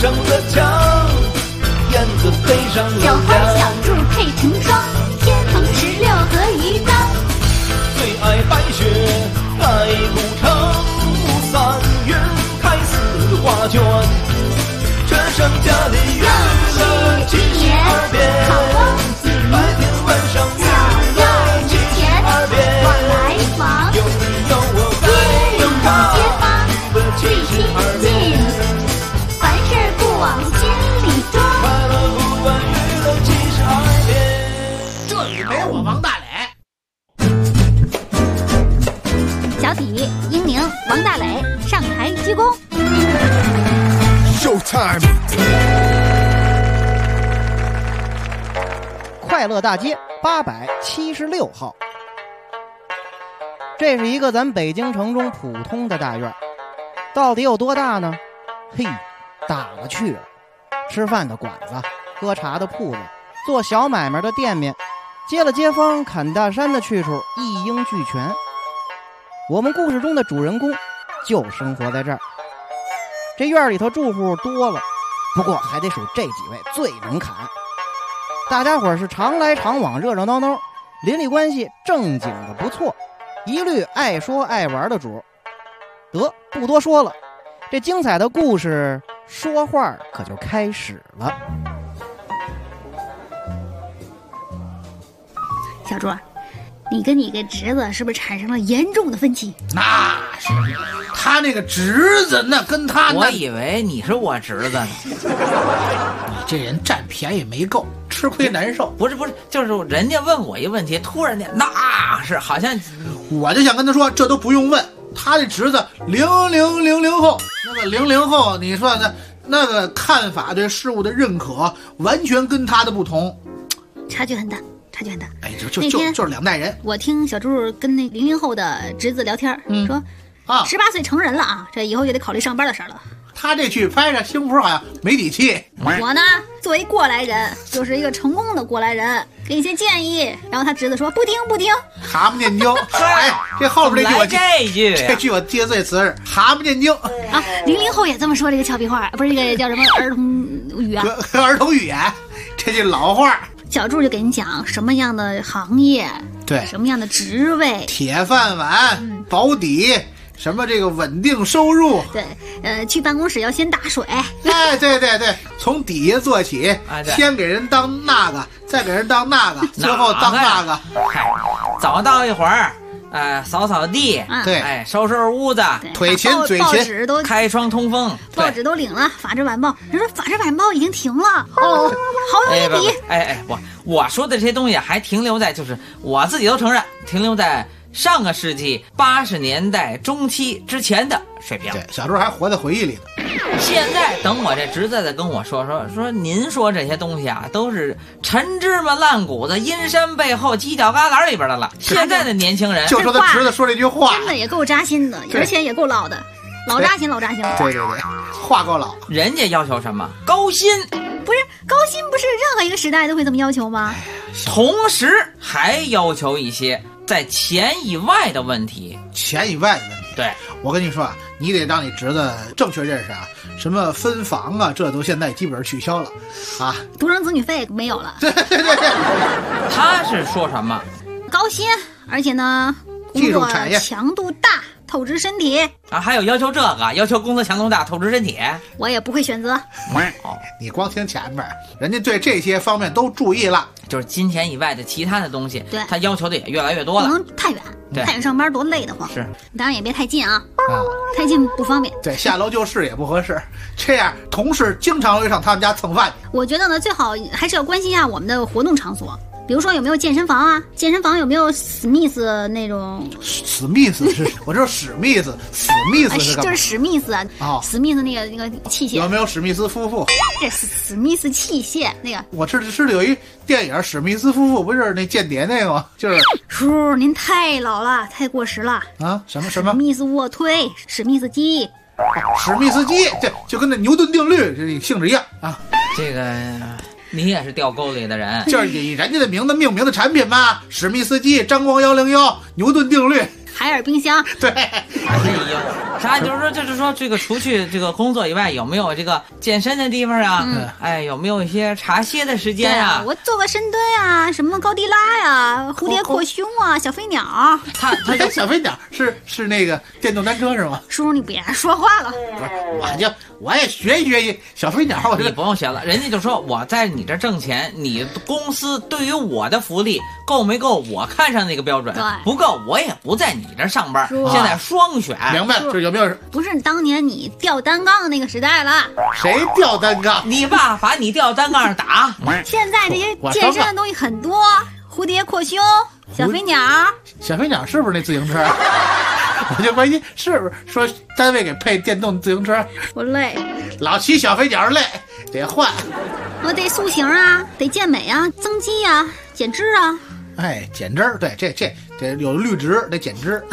上了墙，燕子飞上了小花小梁。 柱配成双，天蓬16合一当。 最爱白雪盖古城，3月开4画卷，全省家里圆了72遍，白天晚上圆了72遍。 往来往， 有你有我还有他， 街坊最亲 72 近， 遍。 凡事不往心里装。 快乐不完娱乐72遍。 这里没我王大磊。 小体、英宁、王大磊上台鞠躬。 Showtime！ 快乐大街876号，这是一个咱北京城中普通的大院，到底有多大呢？嘿，大了去了。吃饭的馆子，喝茶的铺子，做小买卖的店面，接了街坊砍大山的去处一应俱全。我们故事中的主人公就生活在这儿。这院里头住户多了，不过还得数这几位最能砍。大家伙是常来常往，热热闹闹，邻里关系正经的不错，一律爱说爱玩的主。得，不多说了，这精彩的故事说话可就开始了。 小朱，你跟你个侄子是不是产生了严重的分歧？ 那是他那个侄子，那跟他那， 我以为你是我侄子呢。 你这人占便宜没够，吃亏难受。 不是，就是人家问我一个问题，突然间那是好像我就想跟他说，这都不用问，他的侄子00后，那个00后，你说那个看法对事物的认可，完全跟他的不同， 差距很大。 哎，就是两代人。 我听小朱跟那00后的侄子聊天，说18岁成人了啊，这以后也得考虑上班的事儿了。 他这去拍着星福好像没底气。 我呢，作为过来人，就是一个成功的过来人，给一些建议。然后他侄子说不听， 蛤蟆念经。哎，这后边来这句我记得最词是蛤蟆念经啊。00后也这么说这个俏皮话，不是这个叫什么儿童语啊？ 和儿童语言，这句老话。 小柱就给你讲什么样的行业， 对， 什么样的职位， 铁饭碗，保底，什么这个稳定收入， 对，去办公室要先打水， 哎，对，从底下做起，先给人当那个，再给人当那个，最后当那个。 早到一会儿，扫扫地， 对， 哎，收拾屋子， 腿勤嘴勤， 报纸都开窗通风， 报纸都领了，法制晚报，人说法制晚报已经停了，好有一笔。 我说的这些东西还停留在，就是我自己都承认，停留在上个世纪80年代中期之前的水平。 对，小时候还活在回忆里呢。 现在等我这侄子再跟我说您说这些东西啊，都是陈芝麻烂谷子，阴山背后犄角旮旯里边的了。现在的年轻人就说他侄子说这句话， 真的也够扎心的，而且也够唠的，老扎心。 对，话够老。 人家要求什么？高薪。 不是高薪，不是任何一个时代都会这么要求吗？ 同时还要求一些在钱以外的问题。 钱以外的问题， 对， 我跟你说啊，你得让你侄子正确认识啊，什么分房啊，这都现在基本上取消了啊， 独生子女费没有了。 对， 他是说什么？ 高薪，而且呢， 技术产业强度大，透支身体啊，还有要求这个，要求工资强度大，透支身体。 我也不会选择。 你光听前面，人家对这些方面都注意了， 就是金钱以外的其他的东西， 对， 他要求的也越来越多了。 不能太远，太远上班多累得慌。 是， 当然也别太近啊，太近不方便。 对，下楼就是也不合适。这样同事经常会上他们家蹭饭。 我觉得呢，最好还是要关心一下我们的活动场所。比如说有没有健身房啊？健身房有没有史密斯那种？ 史密斯是，我知道史密斯是干嘛？ 就是史密斯啊，史密斯那个器械。 有没有史密斯夫妇？ 这史密斯器械那个。 我知道有一电影史密斯夫妇，不是那间谍那个吗？就是叔，您太老了，太过时了啊！什么？史密斯卧推，史密斯机。 史密斯机，这就跟那牛顿定律这性质一样啊！ 这个。你也是掉沟里的人， 就是以人家的名字命名的产品嘛，史密斯机、张光101、牛顿定律、 海尔冰箱。 对， 哎呦， 咱就是说这个除去这个工作以外，有没有这个健身的地方啊？哎，有没有一些茶歇的时间啊？ 我做个深蹲啊，什么高低拉呀，蝴蝶扩胸啊，小飞鸟。 他小飞鸟是那个电动单车是吗？ 叔叔，你别说话了。 不是，我也学习小飞鸟。 你不用学了，人家就说我在你这挣钱，你公司对于我的福利够没够我看上那个标准？ 对， 不够我也不在你这上班。现在双选， 明白？这有没有？ 不是当年你吊单杠那个时代了。 谁吊单杠？ 你爸把你吊单杠上打。 现在这些健身的东西很多，蝴蝶扩胸、小飞鸟。 小飞鸟是不是那自行车？我就关心是不是说单位给配电动自行车？ 我累， 老骑小飞鸟累，得换。 我得塑形啊，得健美啊，增肌啊，减脂啊。 哎，减脂，对，这有绿植得减脂。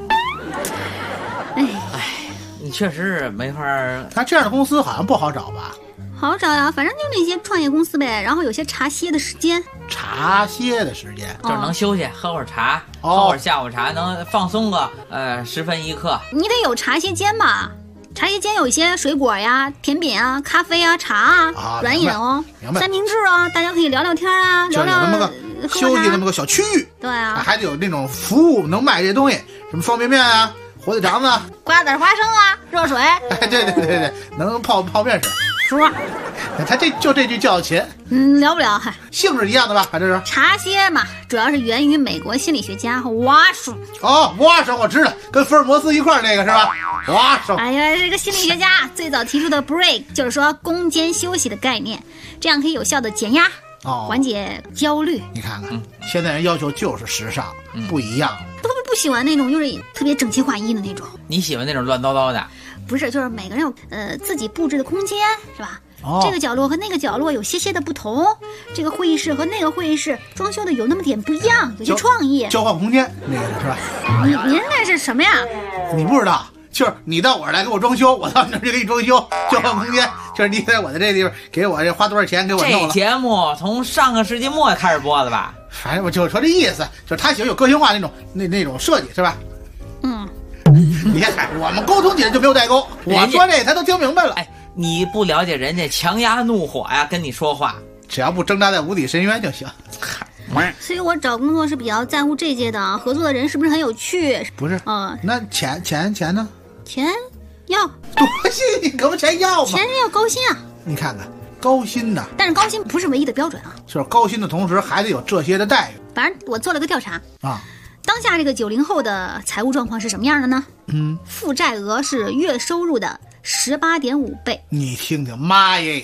哎， 你确实没法。 他这样的公司好像不好找吧？ 好找呀，反正就那些创业公司呗，然后有些茶歇的时间， 茶歇的时间就是能休息，喝会儿茶，喝会儿下午茶，能放松个10分1刻。 你得有茶歇间吧？茶歇间有一些水果呀、甜品啊、咖啡啊、茶啊、软饮哦、三明治啊，大家可以聊聊天啊，聊聊那么个休息那么个小区域。 对啊， 还得有那种服务能卖这些东西，什么方便面啊、火腿肠子、 瓜子花生啊、热水。 哎，对，能泡面吃。 叔， 他这句叫勤， 聊不了， 性质一样的吧？反正是茶歇嘛，主要是源于美国心理学家瓦什。 瓦什我知道，跟福尔摩斯一块那个是吧？瓦什。 哎呀，这个心理学家最早提出的 break 就是说攻坚休息的概念，这样可以有效的减压，缓解焦虑。 你看看，现在人要求就是时尚，不一样。 不喜欢那种就是特别整齐划一的那种。 你喜欢那种乱糟糟的？ 不是，就是每个人有自己布置的空间，是吧？这个角落和那个角落有些的不同，这个会议室和那个会议室装修的有那么点不一样，有些创意。 交换空间那个是吧？ 您那是什么呀？ 你不知道，就是你到我这儿来给我装修，我到你那儿就给你装修，交换空间。就是你在我的这地方给我这花多少钱给我弄了。 这节目从上个世纪末开始播的吧？ 反正我就说这意思，就是他喜欢有个性化那种设计是吧？你看，我们沟通起来就没有代沟。我说这他都听明白了。 哎，你不了解人家强压怒火呀，跟你说话， 只要不挣扎在无底深渊就行。 所以我找工作是比较在乎这些的，合作的人是不是很有趣？ 不是，那钱呢？ 钱要多新，你给我钱要吗？ 钱要高薪啊！ 你看看，高薪的， 但是高薪不是唯一的标准啊。 就是高薪的同时还得有这些的待遇。 反正我做了个调查啊。 当下这个90后的财务状况是什么样的呢？负债额是月收入的18.5倍。 你听听，妈耶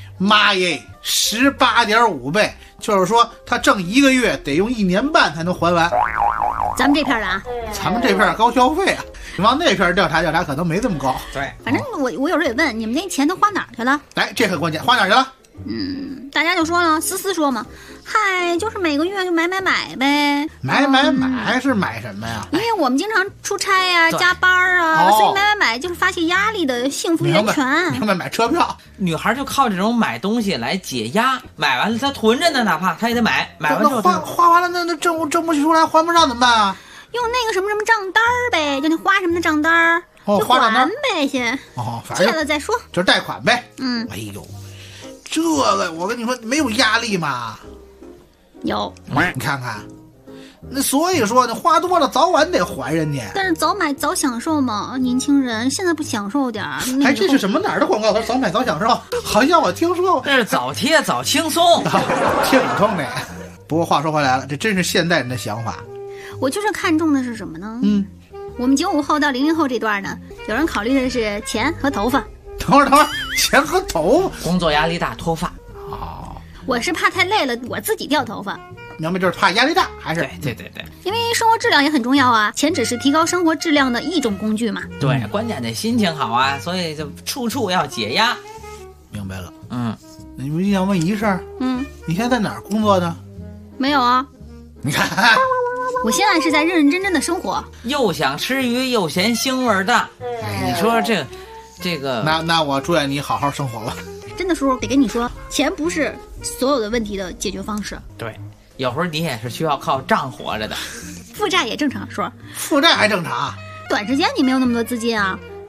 ，18.5倍，就是说他挣1个月得用1年半才能还完。 咱们这片的啊， 咱们这片高消费啊，你往那片调查可能没这么高。 对， 反正我有时候也问你们那钱都花哪儿去了？ 哎，这很关键，花哪儿去了？ 大家就说了，思说嘛，嗨，就是每个月就买呗。 买是买什么呀？ 因为我们经常出差呀、加班啊，所以买就是发泄压力的幸福源泉。 明白，买车票。 女孩就靠这种买东西来解压，买完了她囤着呢，哪怕她也得买完之后花完了，那挣不出来，还不上怎么办啊？ 用那个什么账单呗，就那花什么的账单，就还呗先。 反正借了再说， 就是贷款呗。哎呦。这个我跟你说没有压力吗？ 有， 你看看，那所以说呢，花多了早晚得还人家。 但是早买早享受嘛，年轻人现在不享受点儿？ 哎，这是什么哪儿的广告？他早买早享受，好像我听说过。 这是早贴早轻松， 挺通的。不过话说回来了，这真是现代人的想法。 我就是看重的是什么呢？我们95后到00后这段呢，有人考虑的是钱和头发。 等会儿，钱和头发， 工作压力大脱发。 我是怕太累了，我自己掉头发。 明白，就是怕压力大，还是对。 因为生活质量也很重要啊，钱只是提高生活质量的一种工具嘛。 对，关键得心情好啊，所以就处处要解压。 明白了。你不想问一事儿？你现在在哪儿工作呢？ 没有啊。 你看， 我现在是在认认真真的生活， 又想吃鱼又嫌腥味大。你说这个， 那我祝愿你好好生活吧。 真的，叔叔得跟你说，钱不是所有的问题的解决方式。 对，有时候你也是需要靠账活着的。 负债也正常，叔。 负债还正常？ 短时间你没有那么多资金啊，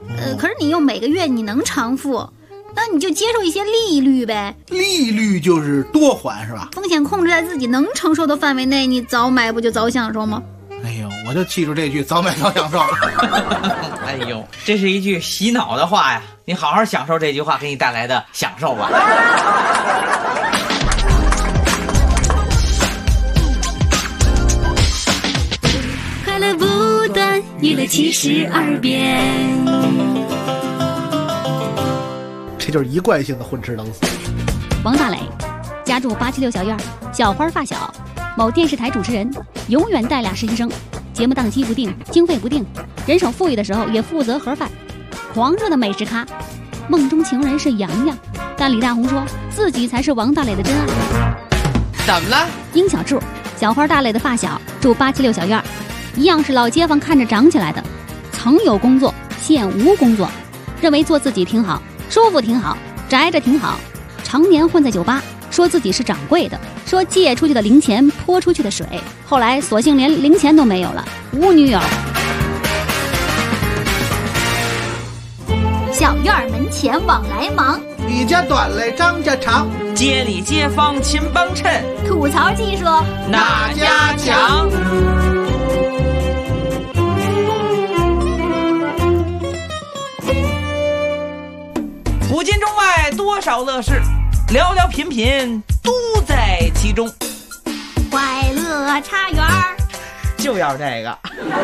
可是你又每个月你能偿付，那你就接受一些利率呗。 利率就是多还是吧？ 风险控制在自己能承受的范围内，你早买不就早享受吗？ 哎呦，我就记住这句，早买早享受。 哎呦，这是一句洗脑的话呀！你好好享受这句话给你带来的享受吧。 快乐不断，娱乐72变。 这就是一贯性的混吃等死。 王大磊，家住876小院，小花发小，某电视台主持人，永远带俩实习生，节目档期不定，经费不定，人手富裕的时候也负责盒饭，狂热的美食咖，梦中情人是杨洋，但李大红说自己才是王大磊的真爱。 怎么了？ 殷小柱，小花大磊的发小，住876小院，一样是老街坊看着长起来的，曾有工作，现无工作，认为做自己挺好，舒服挺好，宅着挺好，常年混在酒吧，说自己是掌柜的，说借出去的零钱泼出去的水，后来索性连零钱都没有了，无女友。小院门前往来忙， 李家短来张家长， 街里街坊勤帮衬， 吐槽技术哪家强？古今中外多少乐事，寥寥品品都在其中。 快乐茶园就要这个。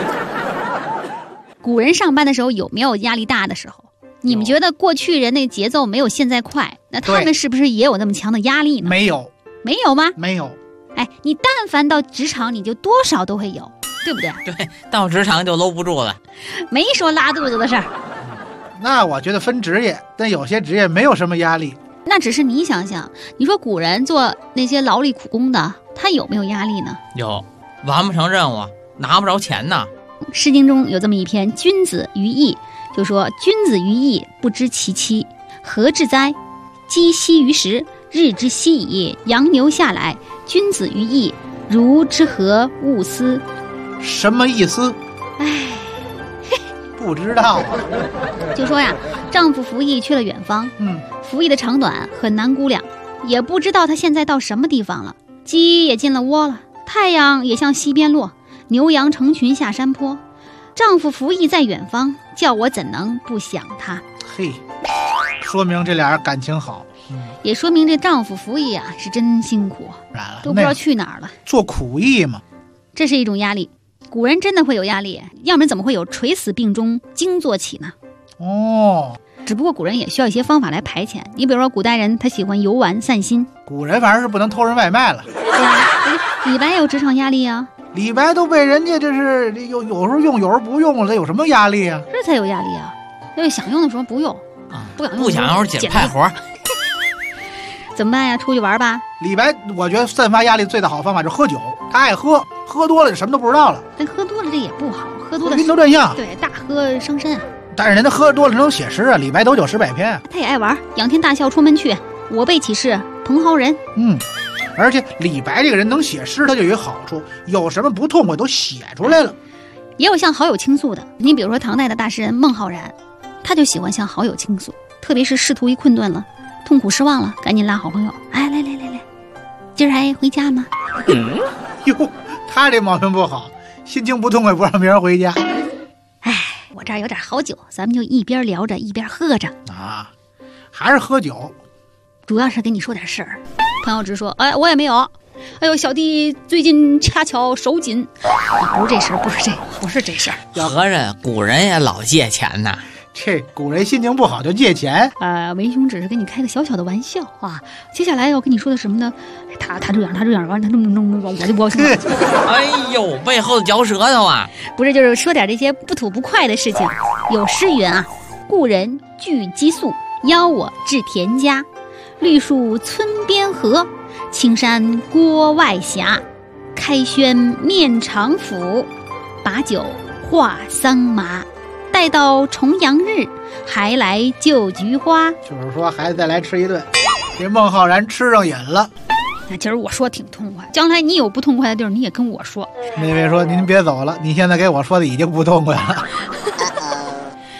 古人上班的时候有没有压力大的时候？你们觉得过去人那节奏没有现在快，那他们是不是也有那么强的压力呢？ 没有， 没有吗？ 没有。 哎，你但凡到职场，你就多少都会有，对不对？ 对，到职场就搂不住了， 没说拉肚子的事儿。 那我觉得分职业，但有些职业没有什么压力。 那只是你想想，你说古人做那些劳力苦工的，他有没有压力呢？ 有，完不成任务拿不着钱呢。 诗经中有这么一篇《君子于义》，就说君子于义，不知其妻，何至哉？积息于时，日之息矣。羊牛下来，君子于义，如之何勿思？ 什么意思？ 唉， 不知道啊。 就说呀，丈夫服役去了远方，服役的长短很难估量，也不知道他现在到什么地方了。鸡也进了窝了，太阳也向西边落，牛羊成群下山坡。丈夫服役在远方，叫我怎能不想他？ 嘿，说明这俩人感情好， 也说明这丈夫服役啊是真辛苦， 然了都不知道去哪儿了。 做苦役嘛， 这是一种压力。古人真的会有压力，要不然怎么会有垂死病中惊坐起呢？ 哦， 只不过古人也需要一些方法来排遣。你比如说古代人他喜欢游玩散心， 古人反正是不能偷人外卖了。 对啊，李白也有职场压力啊。 李白都被人家这是有时候用，有时候不用了，有什么压力啊？ 这才有压力啊！要想用的时候不用啊， 不想用不想用捡派活， 怎么办呀？出去玩吧。 李白，我觉得散发压力最的好方法就是喝酒，他爱喝，喝多了就什么都不知道了。 但喝多了这也不好，喝多了晕头转向， 对，大喝伤身啊。 但是人家喝多了能写诗啊，李白斗酒诗百篇。 他也爱玩，仰天大笑出门去，我辈岂是蓬蒿人。 而且李白这个人能写诗，他就有一个好处，有什么不痛快都写出来了。 也有向好友倾诉的，你比如说唐代的大诗人孟浩然，他就喜欢向好友倾诉，特别是仕途一困顿了，痛苦失望了，赶紧拉好朋友，哎，来，今儿还回家吗？ 哟，他这毛病不好，心情不痛快不让别人回家。 哎，我这儿有点好酒，咱们就一边聊着一边喝着啊，还是喝酒， 主要是跟你说点事儿。朋友直说，哎，我也没有。哎呦，小弟最近恰巧手紧，不是这事儿，不是这事儿。 合着古人也老借钱呐。 这古人心情不好就借钱。 文兄只是跟你开个小小的玩笑啊。接下来要跟你说的什么呢？他这样，完他弄，我就不高兴了。 哎呦，背后嚼舌头啊！ 不是，就是说点这些不吐不快的事情。有诗云啊：故人具鸡宿，邀我至田家。绿树村边合，青山郭外斜。开轩面场府，把酒话桑麻。待到重阳日，还来就菊花。 就是说孩子再来吃一顿。这孟浩然吃上瘾了。 那今儿我说挺痛快，将来你有不痛快的地儿你也跟我说。 那位说您别走了，你现在给我说的已经不痛快了。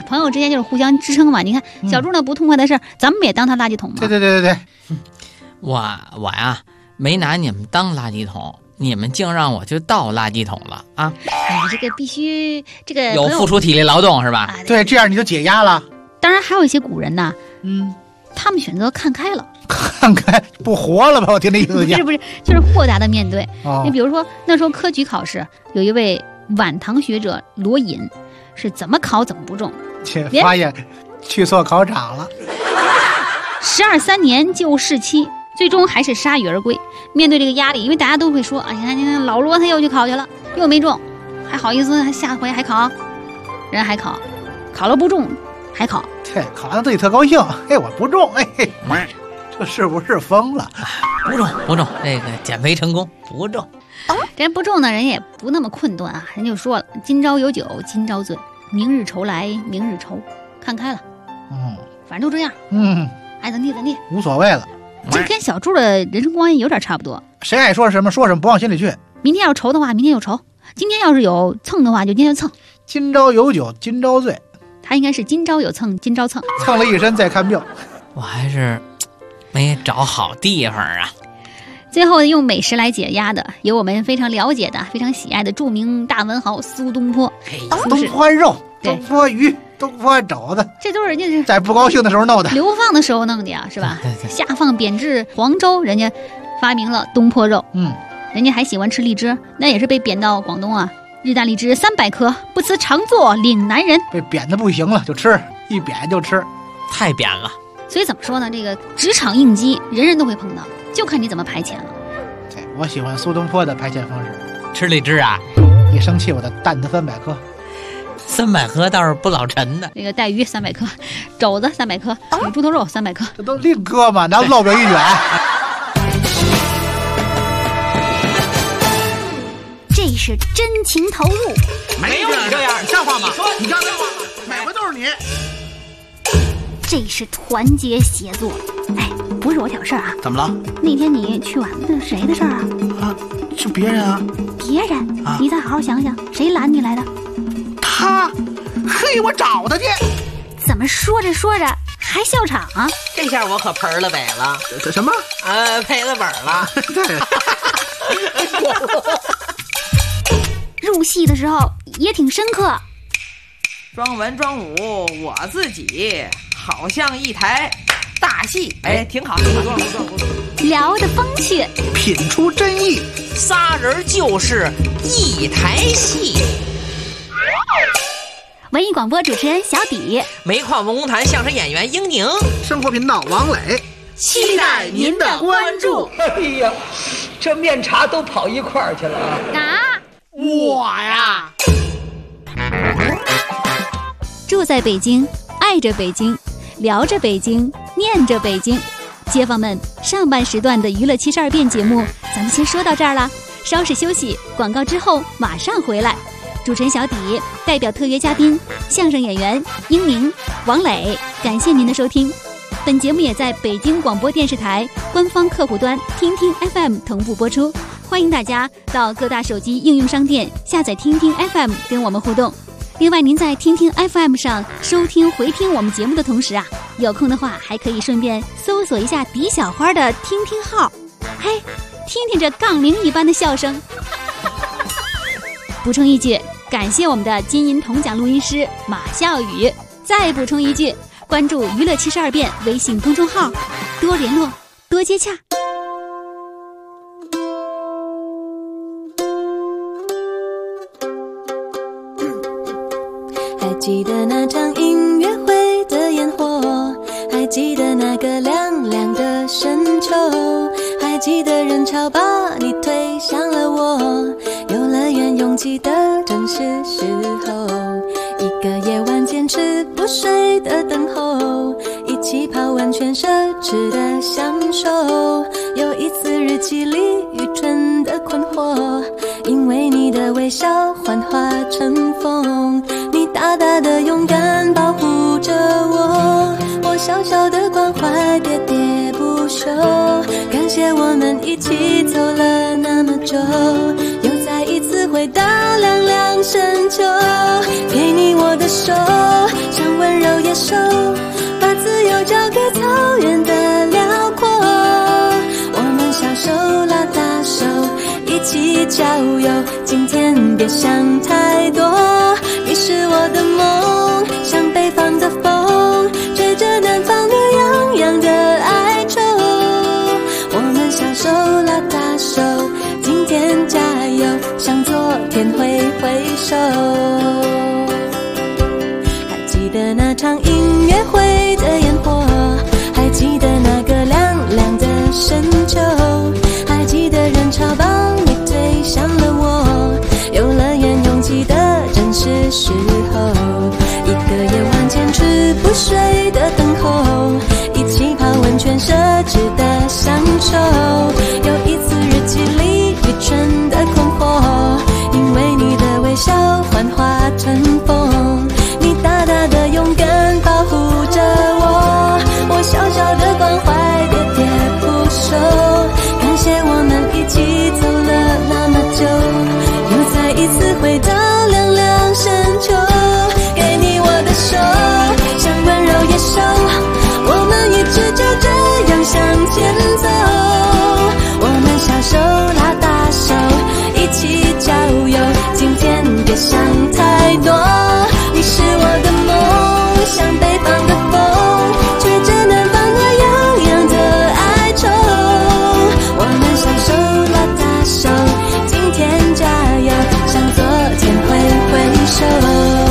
朋友之间就是互相支撑嘛。你看小猪那不痛快的事儿，咱们也当他垃圾桶嘛。 对， 我呀没拿你们当垃圾桶，你们竟让我去倒垃圾桶了啊！ 哎呀，这个必须这个有付出体力劳动是吧？ 啊， 对，这样你就解压了。 当然还有一些古人呐，他们选择看开了， 看开不活了吧？我听这意思讲， 不是，就是豁达的面对。 哦你比如说那时候科举考试，有一位晚唐学者罗隐，是怎么考怎么不中， 发现去错考场了。 12、3年就试期，最终还是铩羽而归。面对这个压力，因为大家都会说，哎呀，你看老罗他又去考去了，又没中，还好意思，还下回还考，人还考，考了不中还考。 对，考完自己特高兴，嘿，我不中，哎嘿，这是不是疯了？ 不中，这个减肥成功不中。 人不中呢，人也不那么困顿啊，人就说了，今朝有酒今朝醉，明日愁来明日愁，看开了，反正就这样，爱怎地怎地， 无所谓了。 这跟小猪的人生观有点差不多。 谁爱说什么说什么，不往心里去。 明天要愁的话，明天有愁；今天要是有蹭的话，就今天蹭。 今朝有酒今朝醉， 他应该是今朝有蹭今朝蹭， 蹭了一身再看病。 我还是没找好地方啊。 最后用美食来解压的，有我们非常了解的、非常喜爱的著名大文豪苏东坡。 东坡肉、东坡鱼、东坡肘子， 这都是人家是在不高兴的时候弄的， 流放的时候弄的呀，是吧？ 对下放贬至黄州，人家发明了东坡肉。人家还喜欢吃荔枝，那也是被贬到广东啊。日啖荔枝300颗，不辞常作岭南人。 被贬的不行了，就吃，一贬就吃， 太扁了。 所以怎么说呢？这个职场应激，人人都会碰到，就看你怎么排遣了。 对，我喜欢苏东坡的排遣方式。 吃荔枝啊？ 一生气我就蛋他300颗。 300颗倒是不老沉的。 那个带鱼300颗，肘子300颗，猪头肉300颗， 这都另搁嘛，拿烙饼一卷。 这是真情投入。 没有你这样，你像话吗？你像话吗？每回都是你。 这是团结协作。哎，不是我挑事儿啊。 怎么了？ 那天你去晚了，谁的事儿啊？ 是别人啊。 别人？你再好好想想，谁拦你来的？ 他。嘿，我找他去。 怎么说着说着还笑场啊？ 这下我可盆了北了。 这什么？ 赔了本了。 对。 入戏的时候也挺深刻。 装文装武，我自己好像一台大戏。哎，挺好，挺好。 聊得风趣， 品出真意， 仨人就是一台戏。 文艺广播主持人小底， 煤矿文工团相声演员英宁， 生活频道王磊， 期待您的关注。 哎呀，这面茶都跑一块儿去了啊！ 我呀， 住在北京，爱着北京，聊着北京，念着北京。街坊们，上半时段的娱乐72变节目咱们先说到这儿了，稍事休息，广告之后马上回来。主持人小底代表特约嘉宾相声演员英宁、王磊，感谢您的收听。本节目也在北京广播电视台官方客户端听听 FM 同步播出，欢迎大家到各大手机应用商店下载听听 FM 跟我们互动。另外，您在听听 FM 上收听回听我们节目的同时啊，有空的话还可以顺便搜索一下李小花的听听号，嘿，听听这杠铃一般的笑声。补充一句，感谢我们的金银铜奖录音师马笑宇。再补充一句，关注娱乐72变微信公众号，多联络，多接洽。 还记得那场音乐会的烟火，还记得那个凉凉的深秋，还记得人潮把你推向了我，游乐园拥挤的正是时候，一个夜晚坚持不睡的等候，一起泡温泉奢侈的享受，有一次日记里愚蠢的困惑，因为你的微笑幻化成风，你大大的勇敢保护着我，我小小的关怀喋喋不休，感谢我们一起走了那么久，又再一次回到凉凉深秋，给你我的手，像温柔野兽，把自由交给草原的辽阔。我们小手拉大手，一起郊游，今天别想太多。你是我的梦，像北方的风，吹着南方暖洋洋的哀愁。我们小手拉大手，今天加油，向昨天挥挥手。还记得那场音乐会的烟火，还记得那个亮亮的深秋，还记得人潮把你推向了我，游乐园拥挤的正是时候，一个夜晚坚持不睡的等候，一起泡温泉奢侈的享受，有一次日记里愚蠢的困惑，因为你的微笑幻化成风，你大大的勇敢保护着我，我小小的关怀喋喋不休，感谢我们一起走了那么久，又再一次回到凉凉深秋，给你我的手，像温柔野兽，我们一直就这样向前走，我们小手拉大手，一起郊游，今天别想太多，你是我的梦，像北方的风，吹着南方暖洋洋的哀愁，我们小手拉大手，今天加油，向昨天挥挥手。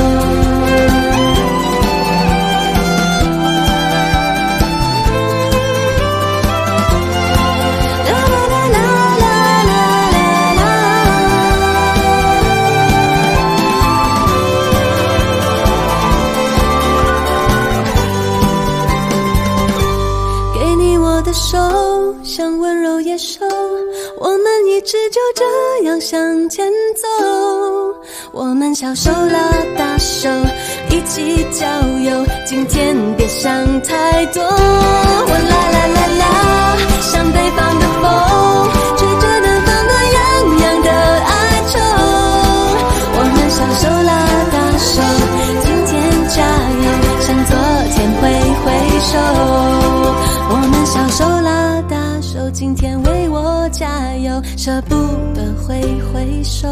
手像温柔野兽，我们一直就这样向前走，我们小手拉大手，一起郊游，今天别想太多，我啦啦啦啦，像北方的风，吹着南方暖洋洋的哀愁，我们小手拉大手，今天加油，向昨天挥挥手，我们小手拉大手，今天为我加油，舍不得挥挥手。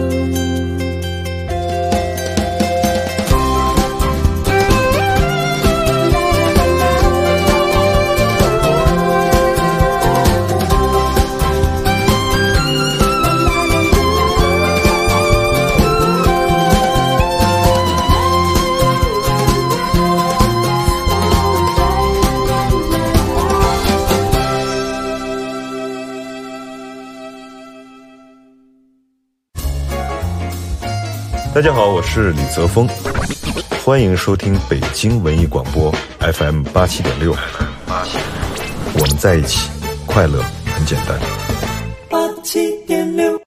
大家好，我是李泽峰，欢迎收听北京文艺广播 FM 87.6，我们在一起，快乐很简单。 87.6。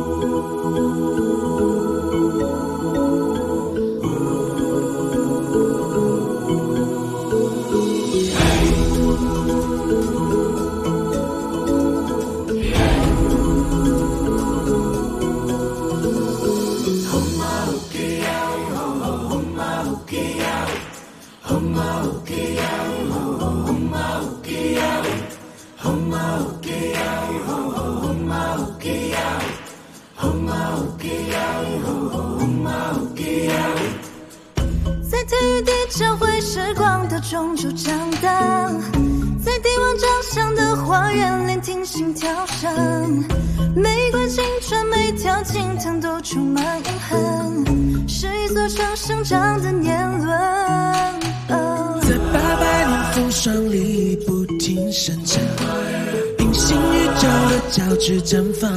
在体育地交汇时光的中州长大，在帝王长相的花园聆听心跳声，每管青春每条青藤都充满永恒，是一座城生长的年轮， 在800年风霜里不停生长，平行宇宙的交织绽放，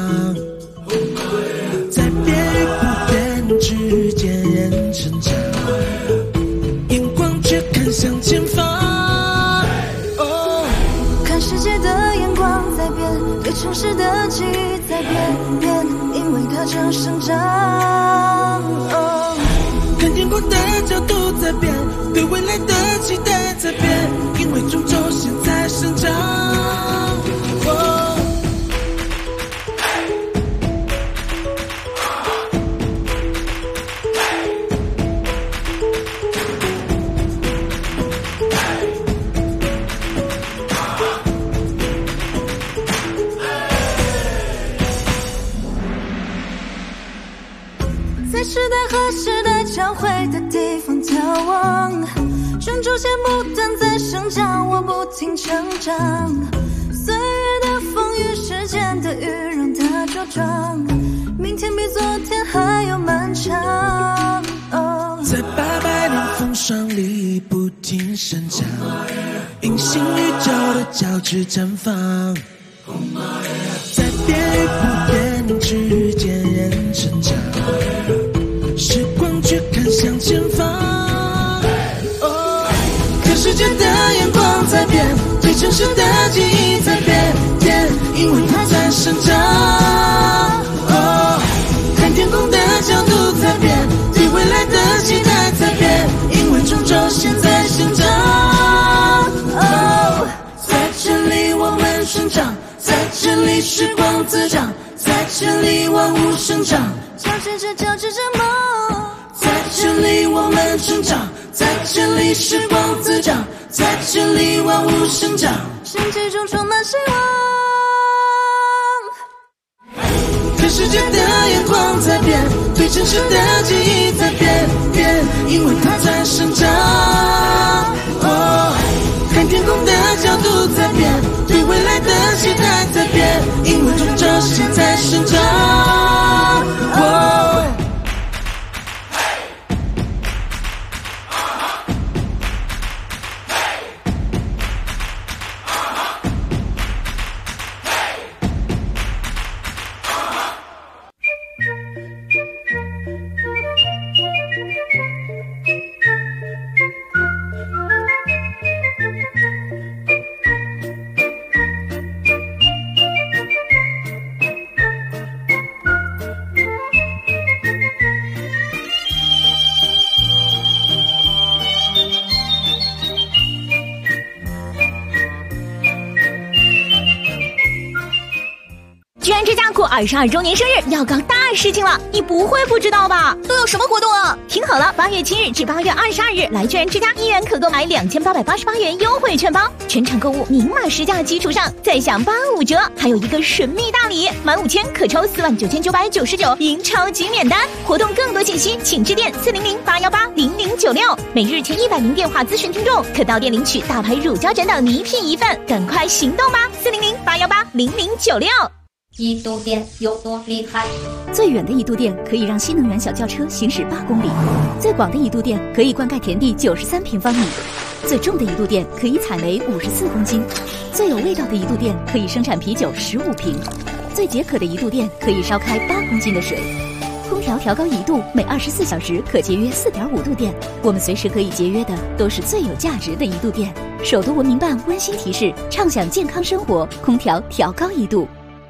在变与不变之间人成长，眼光却看向前方。 看世界的眼光在变，对城市的记忆在变，因为它正生长。 看眼光的角度在变，对未来的期待在变，因为终究现在生长。 合适的交汇的地方眺望，胸中羡慕断在生长，我不停成长。岁月的风雨，时间的雨，让它茁壮。明天比昨天还要漫长。 在800年风霜里不停生长，隐形宇宙的交织绽放，在变与不变凝之间人成长，时光去看向前方。看世界的眼光在变，对城市的记忆在变，因为它在生长。看天空的角度在变，对未来的期待在变，因为种种现在生长。在这里我们生长，在这里时光滋长，在这里万物生长，交织着梦。在这里我们生长，在这里时光滋长，在这里万物生长，世界中充满希望。看世界的眼光在变，对城市的记忆在变，因为它在生长。看天空的角度在变，对未来的期待在变，因为种种现在生长。 之家过22周年生日要搞大事情了，你不会不知道吧？都有什么活动啊？听好了，8月7日至8月22日来居然之家，1元可购买2888元优惠券包，全场购物明码实价基础上再享85折，还有一个神秘大礼，满5000可抽49999赢超级免单。活动更多信息请致电400-818-0096，每日前100名电话咨询听众可到店领取大牌乳胶枕等礼品一份，赶快行动吧！400-818-0096。 一度电有多厉害？ 最远的一度电可以让新能源小轿车行驶8公里，最广的一度电可以灌溉田地93平方米，最重的一度电可以采煤54公斤，最有味道的一度电可以生产啤酒15瓶，最解渴的一度电可以烧开8公斤的水。空调调高1度，每24小时可节约4.5度电。我们随时可以节约的都是最有价值的一度电。首都文明办温馨提示：畅享健康生活，空调调高1度。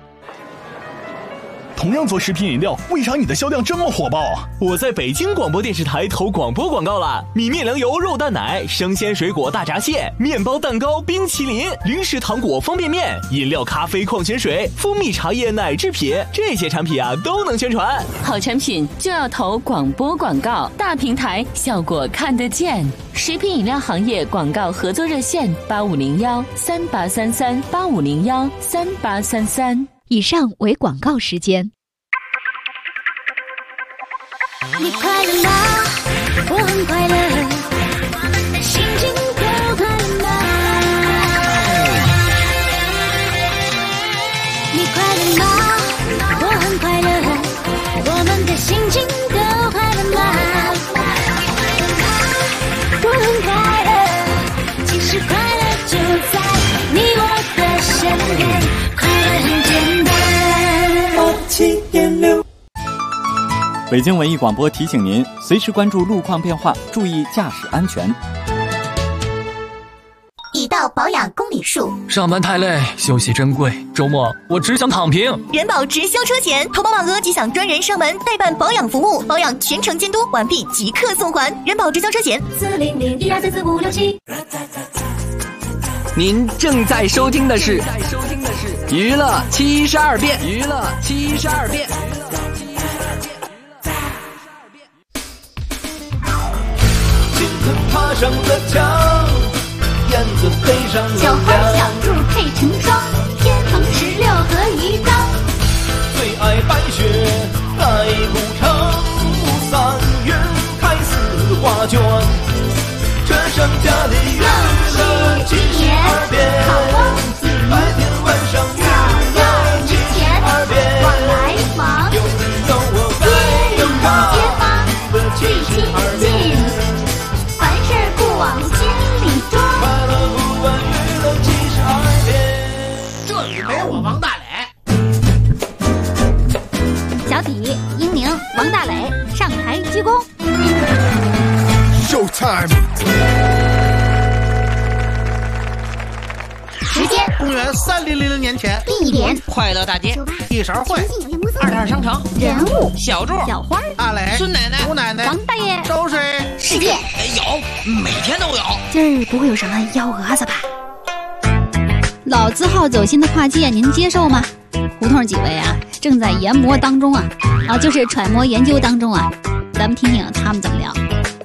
同样做食品饮料，为啥你的销量这么火爆啊？我在北京广播电视台投广播广告了，米面粮油肉蛋奶、生鲜水果大闸蟹、面包蛋糕、冰淇淋、零食糖果方便面、饮料咖啡矿泉水、蜂蜜茶叶奶制品，这些产品啊都能宣传。 好产品就要投广播广告，大平台效果看得见。食品饮料行业广告合作热线8501-3833-8501-3833。 以上为广告时间。 你快乐吗？我很快乐，心情都快乐吗？你快乐吗？我很快乐，我们的心情都快乐吗？我很快乐，其实快乐就在你我的身边，快乐很简单。87.6 北京文艺广播提醒您，随时关注路况变化，注意驾驶安全。 已到保养公里数。 上班太累，休息珍贵，周末我只想躺平。 人保直销车险，投保满额即享专人上门代办保养服务，保养全程监督完毕即刻送还。人保直销车险40012344567。 您正在收听的是娱乐72变，娱乐72变。 爬上了墙，燕子飞上了小花小兔配成双，天王16和一张。 最爱白雪，在古城3 画卷，这剩下的娱乐72变，白天晚上娱乐72变，有你有我在有他的72变， 凡事不往心里装， 快乐不问娱乐72变。 这里没我王大磊。 小体、英宁、王大磊上台鞠躬。 Showtime。 时间公元3000年前， 地点快乐大街， 一勺烩， 二店商城， 人物小柱， 小花， 大磊， 孙奶奶， 吴奶奶， 王大爷， 周水， 世界有，每天都有。 今儿不会有什么幺蛾子吧？老字号走心的跨界，您接受吗？胡同几位啊，正在研磨当中啊，就是揣摩研究当中啊，咱们听听他们怎么聊。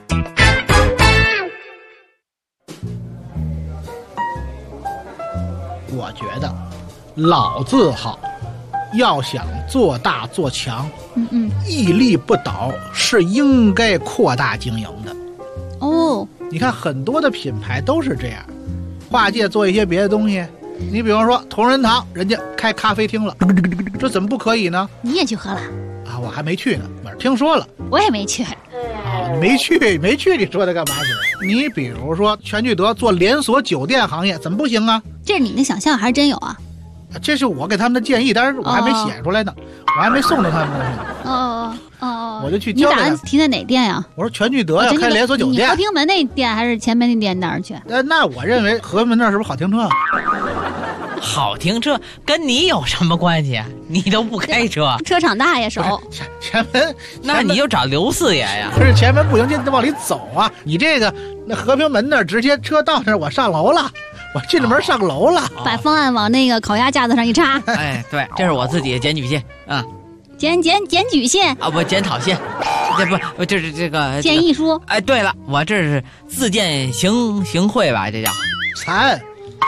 我觉得老字号要想做大做强，屹立不倒是应该扩大经营的。 哦， 你看很多的品牌都是这样，跨界做一些别的东西。你比方说同仁堂，人家开咖啡厅了，这怎么不可以呢？ 你也去喝了啊？我还没去呢，我是听说了。 我也没去。 你没去，你说它干嘛去？你比如说全聚德做连锁酒店行业，怎么不行啊？ 这是你的想象还是真有啊？ 这是我给他们的建议，但是我还没写出来呢，我还没送到他们那去。我就去教他们。 你打算提在哪店呀？ 我说全聚德要开连锁酒店。 你和平门那店还是前门那店哪儿去？ 那我认为和平门那儿是不是好停车？ 好停车跟你有什么关系啊？你都不开车， 车厂大爷手。 前门， 那你就找刘四爷呀。 可是前门不行，得往里走啊。你这个那和平门那儿直接车到那儿，我上楼了。我进了门上楼了， 把方案往那个烤鸭架子上一插。 哎，对，这是我自己的检举信啊， 检举信啊，不检讨信，这是这个建议书。 哎，对了，我这是自荐行会吧，这叫残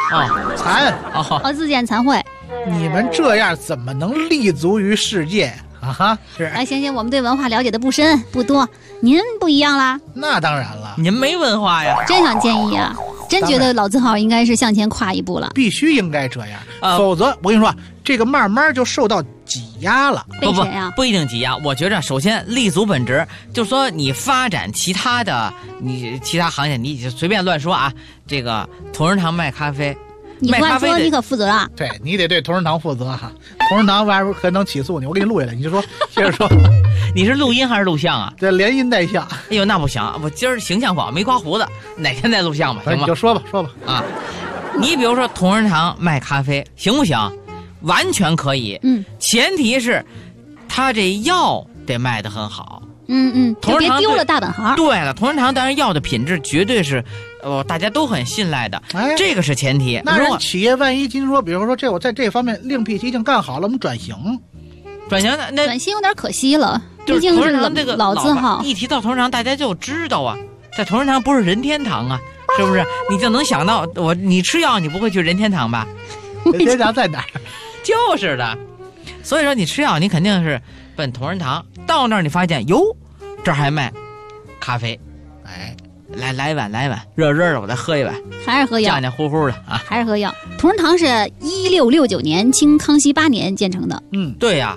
自荐残会。 你们这样怎么能立足于世界啊？哈，是。 哎，行，我们对文化了解的不深不多，您不一样啦。 那当然了， 您没文化呀。 真想建议啊。真觉得老字号应该是向前跨一步了， 必须应该这样，否则我跟你说，这个慢慢就受到挤压了。 不一定挤压。我觉着首先立足本职，就说你发展其他行业，你随便乱说啊。这个同仁堂卖咖啡， 你乱说你可负责啊。 对，你得对同仁堂负责哈。同仁堂为何能起诉你？我给你录下来，你就说，接着说。 你是录音还是录像啊？ 这连音带像。 哎呦，那不行，我今儿形象不好，没刮胡子，哪天再录像吧，行吗？ 你就说吧啊。你比如说同仁堂卖咖啡行不行？完全可以，前提是他这药得卖得很好。 就别丢了大本行。 对了，同仁堂当然药的品质绝对是，大家都很信赖的，这个是前提。 那人企业万一今说，比如说我在这方面另辟蹊径干好了，我们转型那转型有点可惜了，毕竟是老字号。 一提到同仁堂，大家就知道啊，在同仁堂不是人天堂啊，是不是？你就能想到你吃药，你不会去人天堂吧？ 人天堂在哪儿？ 就是的。所以说你吃药，你肯定是奔同仁堂。到那儿你发现，哟，这儿还卖咖啡，哎，来一碗，热的，我再喝一碗， 还是喝药， 浆浆糊糊的啊， 还是喝药。同仁堂是1669年清康熙8年建成的， 对呀。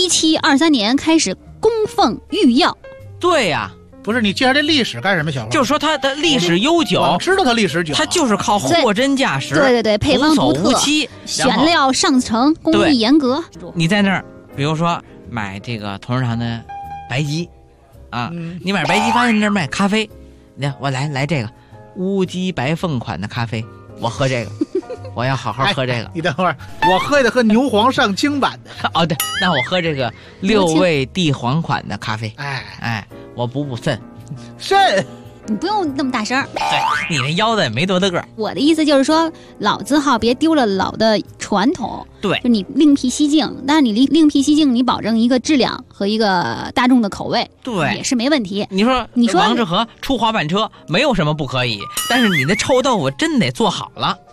1723年开始供奉御药， 对呀。 不是你介绍这历史干什么，小花？ 就是说它的历史悠久， 我知道它历史久， 它就是靠货真价实， 对，配方独特， 无期， 选料上乘，工艺严格。 你在那儿，比如说买这个同仁堂的白鸡，啊，你买白鸡发现那儿卖咖啡，你看我来这个乌鸡白凤款的咖啡，我喝这个。我要好好喝这个。 你等会儿，我喝的和牛黄上清版的。 哦，对，那我喝这个6味地黄款的咖啡。哎，我补肾。 你不用那么大声。 对，你那腰子也没多大个。 我的意思就是说，老字号别丢了老的传统。 对， 就你另辟蹊径，但是你另辟蹊径，你保证一个质量和一个大众的口味， 对， 也是没问题。 你说王致和出滑板车没有什么不可以，但是你的臭豆腐真得做好了。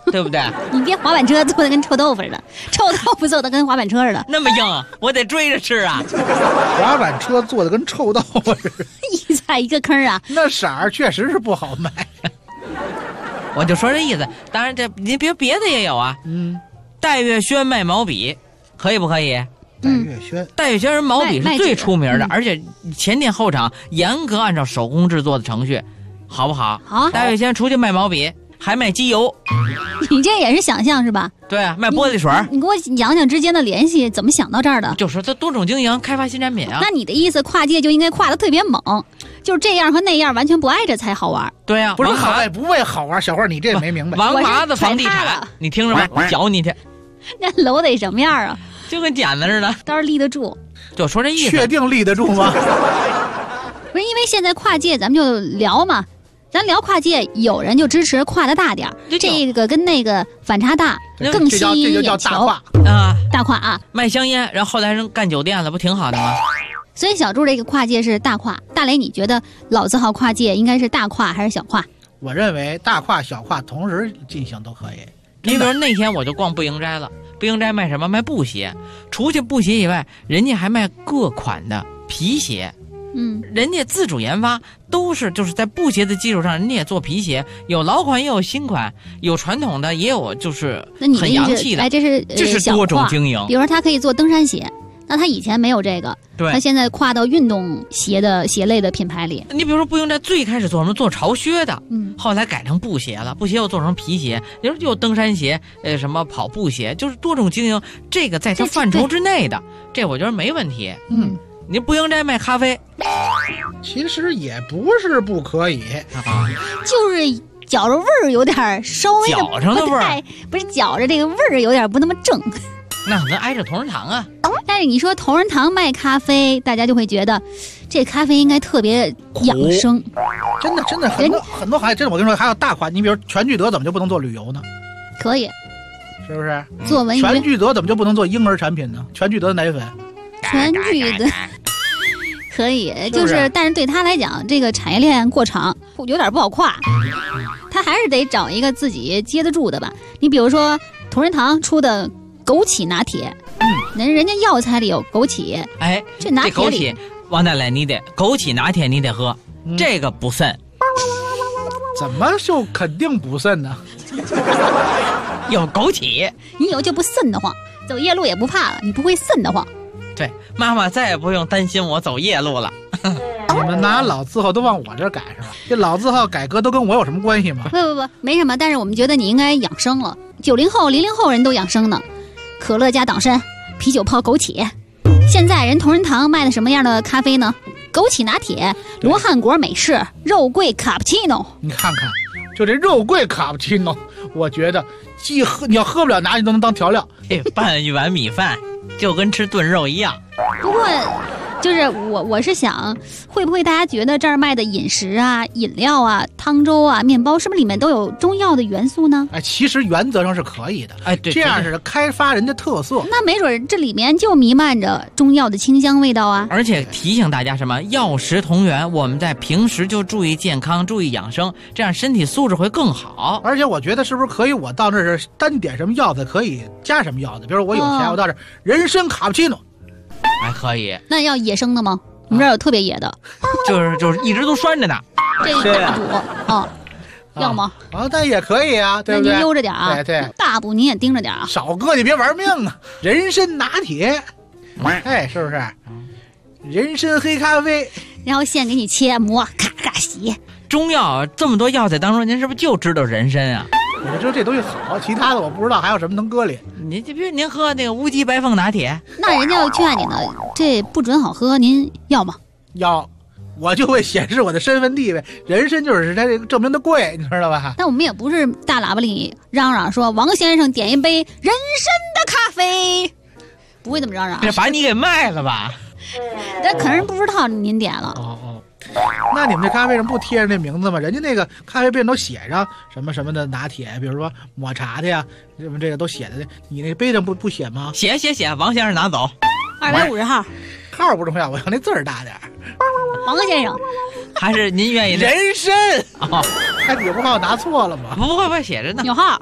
对不对？ 你别滑板车做的跟臭豆腐似的，臭豆腐做的跟滑板车似的， 那么硬啊，我得追着吃啊。 滑板车做的跟臭豆腐似的， 一踩一个坑啊。 那色儿确实是不好卖。 我就说这意思，当然这你别的也有啊。戴月轩卖毛笔，可以不可以？戴月轩人毛笔是最出名的，而且前店后厂严格按照手工制作的程序，好不好？ 好。 戴月轩除去卖毛笔，还卖机油。 你这也是想象是吧？ 对啊，卖玻璃水。 你给我讲讲之间的联系，怎么想到这儿的？ 就说这多种经营，开发新产品啊。 那你的意思，跨界就应该跨得特别猛，就是这样和那样完全不挨着才好玩。 对啊， 不是好爱不为好玩，小花你这没明白。 王麻子房地产，你听着吧，我教你去。 那楼得什么样啊？ 就跟剪子似的， 倒是立得住。 就说这意思。 确定立得住吗？ 不是，因为现在跨界，咱们就聊嘛。咱聊跨界，有人就支持跨得大点儿，这个跟那个反差大，更吸引眼球。 大跨啊， 大跨啊！ 卖香烟，然后后来人干酒店了，不挺好的吗？ 所以小柱这个跨界是大跨。大雷，你觉得老字号跨界应该是大跨还是小跨？ 我认为大跨小跨同时进行都可以。 你比如那天我就逛步行斋了，步行斋卖什么？卖布鞋。除去布鞋以外，人家还卖各款的皮鞋。人家自主研发，都是就是在布鞋的基础上，人家也做皮鞋，有老款也有新款，有传统的也有就是很洋气的。 哎，这是多种经营。 比如说，他可以做登山鞋，那他以前没有这个， 对， 他现在跨到运动鞋类的品牌里。 你比如说步行斋最开始做什么？做潮靴的，后来改成布鞋了，布鞋又做成皮鞋，又登山鞋，什么跑步鞋，就是多种经营。这个在它范畴之内的，这我觉得没问题。你步行斋卖咖啡， 其实也不是不可以， 就是觉着味儿有点稍微的嚼上的味儿， 不是嚼着这个味儿有点不那么正。 那可能挨着同仁堂啊。 但是你说同仁堂卖咖啡，大家就会觉得这咖啡应该特别养生。 真的很多行业，真的我跟你说，还有大款，你比如全聚德怎么就不能做旅游呢？ 可以， 是不是？ 做文娱。 全聚德怎么就不能做婴儿产品呢？全聚德的奶粉。 全聚德可以，就是但是对他来讲，这个产业链过长，有点不好跨。他还是得找一个自己接得住的吧。你比如说同仁堂出的枸杞拿铁，人家药材里有枸杞， 哎， 这拿铁枸杞，王大磊，你得枸杞拿铁你得喝，这个补肾。 怎么就肯定补肾呢？ 有枸杞， 你有就不瘆得慌，走夜路也不怕了，你不会瘆得慌。 对，妈妈再也不用担心我走夜路了。 你们拿老字号都往我这儿改是吧？这老字号改革都跟我有什么关系吗？ 不，没什么。但是我们觉得你应该养生了。90后、00后人都养生呢，可乐加党参，啤酒泡枸杞。现在人同仁堂卖的什么样的咖啡呢？枸杞拿铁、罗汉果美式、肉桂卡布奇诺。 你看看，就这肉桂卡布奇诺，我觉得你要喝不了拿，你都能当调料。 拌一碗米饭就跟吃炖肉一样。 不过就是我是想，会不会大家觉得这儿卖的饮食啊、饮料啊、汤粥啊、面包，是不是里面都有中药的元素呢？ 哎，其实原则上是可以的。哎，对，这样是开发人的特色。 那没准这里面就弥漫着中药的清香味道啊！ 而且提醒大家什么，药食同源，我们在平时就注意健康、注意养生，这样身体素质会更好。 而且我觉得是不是可以，我到那是单点什么药材，可以加什么药材？比如我有钱，我到这人参卡布奇诺。 还可以， 那要野生的吗？我们这儿有特别野的， 就是一直都拴着呢。 这大补啊，要吗？ 但也可以啊，对不对？ 那您悠着点啊， 对， 大补您也盯着点啊， 少哥你别玩命啊！人参拿铁，哎，是不是？人参黑咖啡， 然后现给你切磨，咔咔洗。 中药这么多药材当中，您是不是就知道人参啊？ 我知道这东西好，其他的我不知道还有什么能搁里。 您喝那个乌鸡白凤拿铁， 那人家要劝你呢，这不准好喝，您要吗？ 要，我就会显示我的身份地位。人参就是它这个证明的贵，你知道吧？ 但我们也不是大喇叭里嚷嚷说王先生点一杯人参的咖啡，不会这么嚷嚷。 这把你给卖了吧？ 但可能不知道您点了。 那你们这咖啡上不贴着那名字吗？人家那个咖啡杯都写上什么什么的拿铁，比如说抹茶的呀，什么这个都写的。你那杯上不写吗？ 写，王先生拿走。 250号， 号不重要，我要那字儿大点。 王先生， 还是您愿意人参看有号拿错了吗？ 不会写着呢， 有号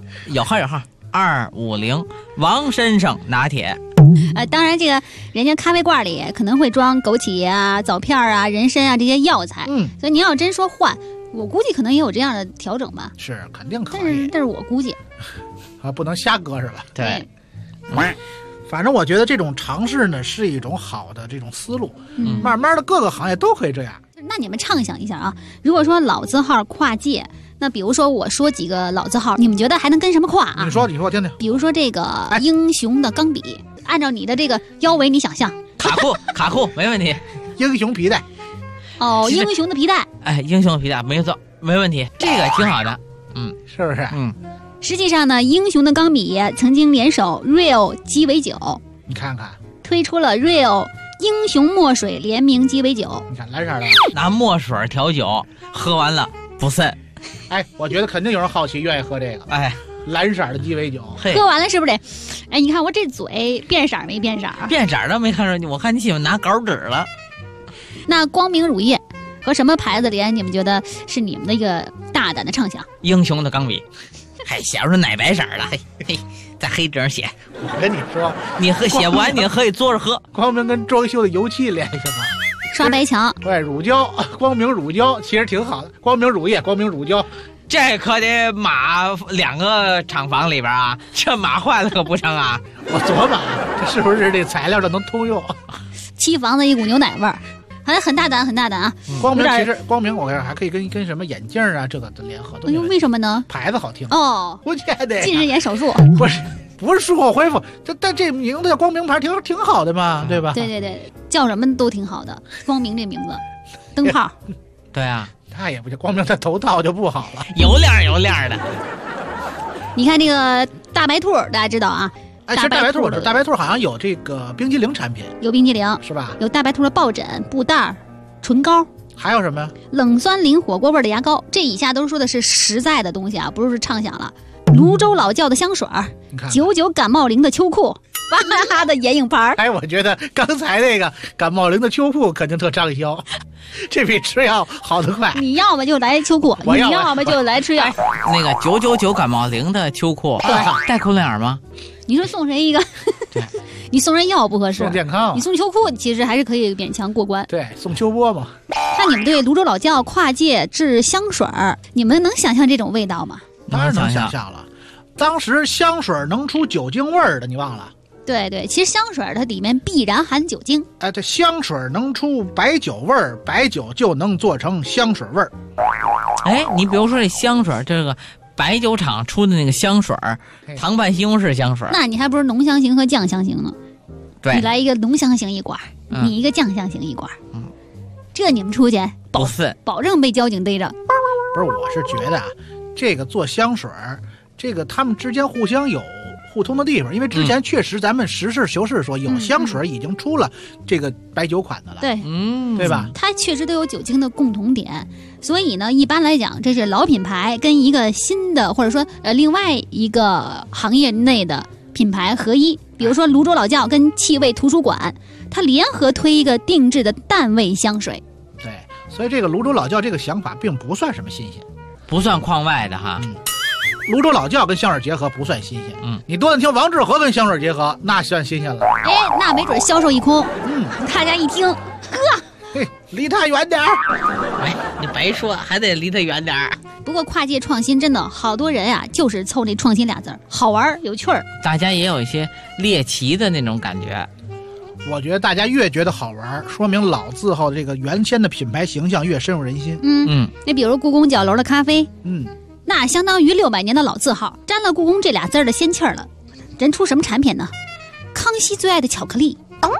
250王先生拿铁。 当然这个人家咖啡罐里可能会装枸杞啊、枣片啊、人参啊这些药材，所以您要真说换，我估计可能也有这样的调整吧。 是，肯定可以。 但是我估计啊，不能瞎搁是吧？ 对。 反正我觉得这种尝试呢是一种好的这种思路，慢慢的各个行业都可以这样。 那你们畅想一下啊，如果说老字号跨界，那比如说我说几个老字号，你们觉得还能跟什么跨啊？ 你说我听听。 比如说这个英雄的钢笔，按照你的这个腰围，你想象。 卡库没问题。 英雄皮带。 哦，英雄的皮带。 哎，英雄的皮带没错，没问题，这个挺好的。 是不是？ 实际上呢，英雄的钢笔曾经联手 Real 鸡尾酒， 你看看， 推出了 Real 英雄墨水联名鸡尾酒。 你看蓝色的， 拿墨水调酒，喝完了不渗。 哎，我觉得肯定有人好奇，愿意喝这个。 哎， 蓝色的鸡尾酒， 喝完了是不是得？哎，你看我这嘴变色没变色？ 变色都没看着你，我看你喜欢拿稿纸了。 那光明乳业和什么牌子联？你们觉得是你们的一个大胆的畅想？ 英雄的钢笔。还写出奶白色的，嘿，在黑纸上写。 我跟你说， 你写不完，你可以坐着喝。 光明跟装修的油漆联系吗？ 刷白墙。 对，乳胶，光明乳胶其实挺好的。光明乳业，光明乳胶， 这可得码2个厂房里边啊，这码坏了可不成啊！ 我琢磨，这是不是这材料都能通用？ 漆房子一股牛奶味儿。很大胆啊！ 光明其实光明，我看还可以跟什么眼镜啊这个的联合。 哎呦，为什么呢？ 牌子好听哦， 我觉得近视眼手术不是术后恢复，但这名字叫光明牌挺好的嘛，对吧？ 对，叫什么都挺好的。光明这名字，灯泡。 对啊， 那也不行，光明的头套就不好了， 油亮的。 你看这个大白兔，大家知道啊？ 哎，其实大白兔好像有这个冰激凌产品， 有冰激凌是吧？ 有大白兔的抱枕、布袋、唇膏， 还有什么呀？ 冷酸淋火锅味的牙膏。这以下都说的是实在的东西啊，不是畅想了。泸州老窖的香水，99感冒灵的秋裤，巴哈的眼影盘。 哎，我觉得刚才那个感冒灵的秋裤肯定特畅销，这比吃药好得快。 你要么就来秋裤，你要么就来吃药。 那个999感冒灵的秋裤，带口脸吗？ 你说送谁一个？你送人药不合适， 送健康。 你送秋裤其实还是可以勉强过关。 对，送秋波嘛。 那你们对泸州老窖跨界制香水，你们能想象这种味道吗？ 当然能想象了。当时香水能出酒精味儿的，你忘了？ 对，其实香水它里面必然含酒精。 哎，这香水能出白酒味儿，白酒就能做成香水味儿。 哎，你比如说这香水，这个白酒厂出的那个香水，糖拌西红柿香水， 那你还不是浓香型和酱香型呢？ 对， 你来一个浓香型一管，你一个酱香型一管，这你们出去保证被交警逮着。 不是，我是觉得啊，这个做香水，这个他们之间互相有互通的地方，因为之前确实咱们实事求是说，有香水已经出了这个白酒款的了， 对， 对吧？ 它确实都有酒精的共同点，所以呢，一般来讲，这是老品牌跟一个新的或者说另外一个行业内的品牌合一，比如说泸州老窖跟气味图书馆，它联合推一个定制的淡味香水。 对，所以这个泸州老窖这个想法并不算什么新鲜， 不算框外的哈。 泸州老窖跟香水结合不算新鲜，你多听王致和跟香水结合，那算新鲜了。 哎，那没准销售一空，大家一听，呵， 嘿，离他远点儿。 哎，你白说，还得离他远点儿。 不过跨界创新真的好多人啊，就是凑这创新俩字儿，好玩有趣儿。 大家也有一些猎奇的那种感觉。 我觉得大家越觉得好玩，说明老字号的这个原先的品牌形象越深入人心。 那比如故宫角楼的咖啡，那相当于600年的老字号，沾了故宫这俩字儿的仙气儿了。人出什么产品呢？康熙最爱的巧克力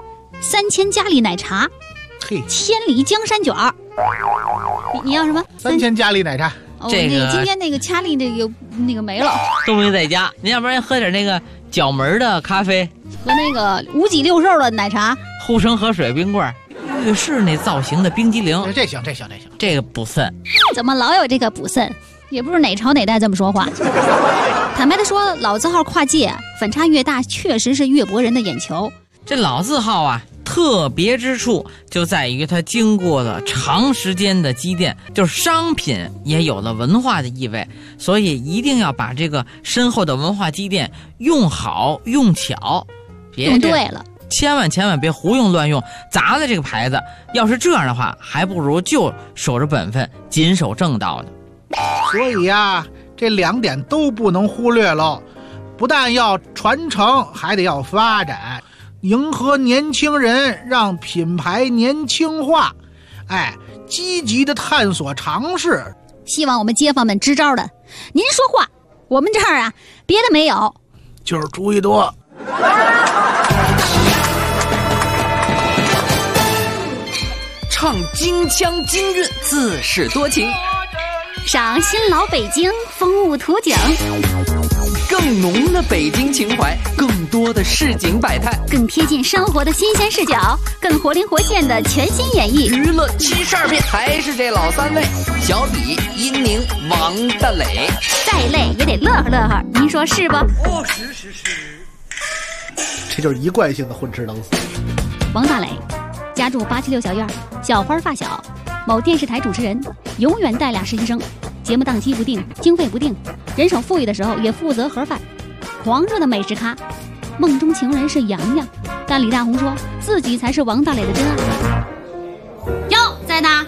，3000佳丽奶茶，千里江山卷儿。你要什么 ？3000佳丽奶茶。 这个今天那个佳丽那个没了， 都没在家。您要不然喝点那个角门的咖啡和那个5脊6兽的奶茶， 护城河水冰棍，浴室那造型的冰激凌， 这行， 这个补肾。 怎么老有这个补肾？也不是哪朝哪代这么说话。坦白的说，老字号跨界反差越大，确实是越博人的眼球。 这老字号啊，特特别之处就在于它经过了长时间的积淀，就是商品也有了文化的意味，所以一定要把这个深厚的文化积淀用好用巧，别用对了， 千万别胡用乱用，砸了这个牌子。要是这样的话，还不如就守着本分，谨守正道呢。 所以呀，这2点都不能忽略喽，不但要传承，还得要发展，迎合年轻人，让品牌年轻化，积极的探索尝试。 希望我们街坊们支招的，您说话，我们这儿啊，别的没有， 就是主意多。 唱京腔京韵，自是多情。 赏新老北京风物图景， 更浓的北京情怀，更多的市井百态， 更贴近生活的新鲜视角，更活灵活现的全新演绎。 娱乐72变，还是这老3位：小李、英宁、王大磊。 再累也得乐呵乐呵，您说是不？ 哦，是。这就是一贯性的混吃等死。 王大磊家住876小院，小花发小，某电视台主持人，永远带俩实习生，节目档期不定，经费不定，人手富裕的时候也负责盒饭，狂热的美食咖，梦中情人是杨洋，但李大红说自己才是王大磊的真爱。哟，在哪？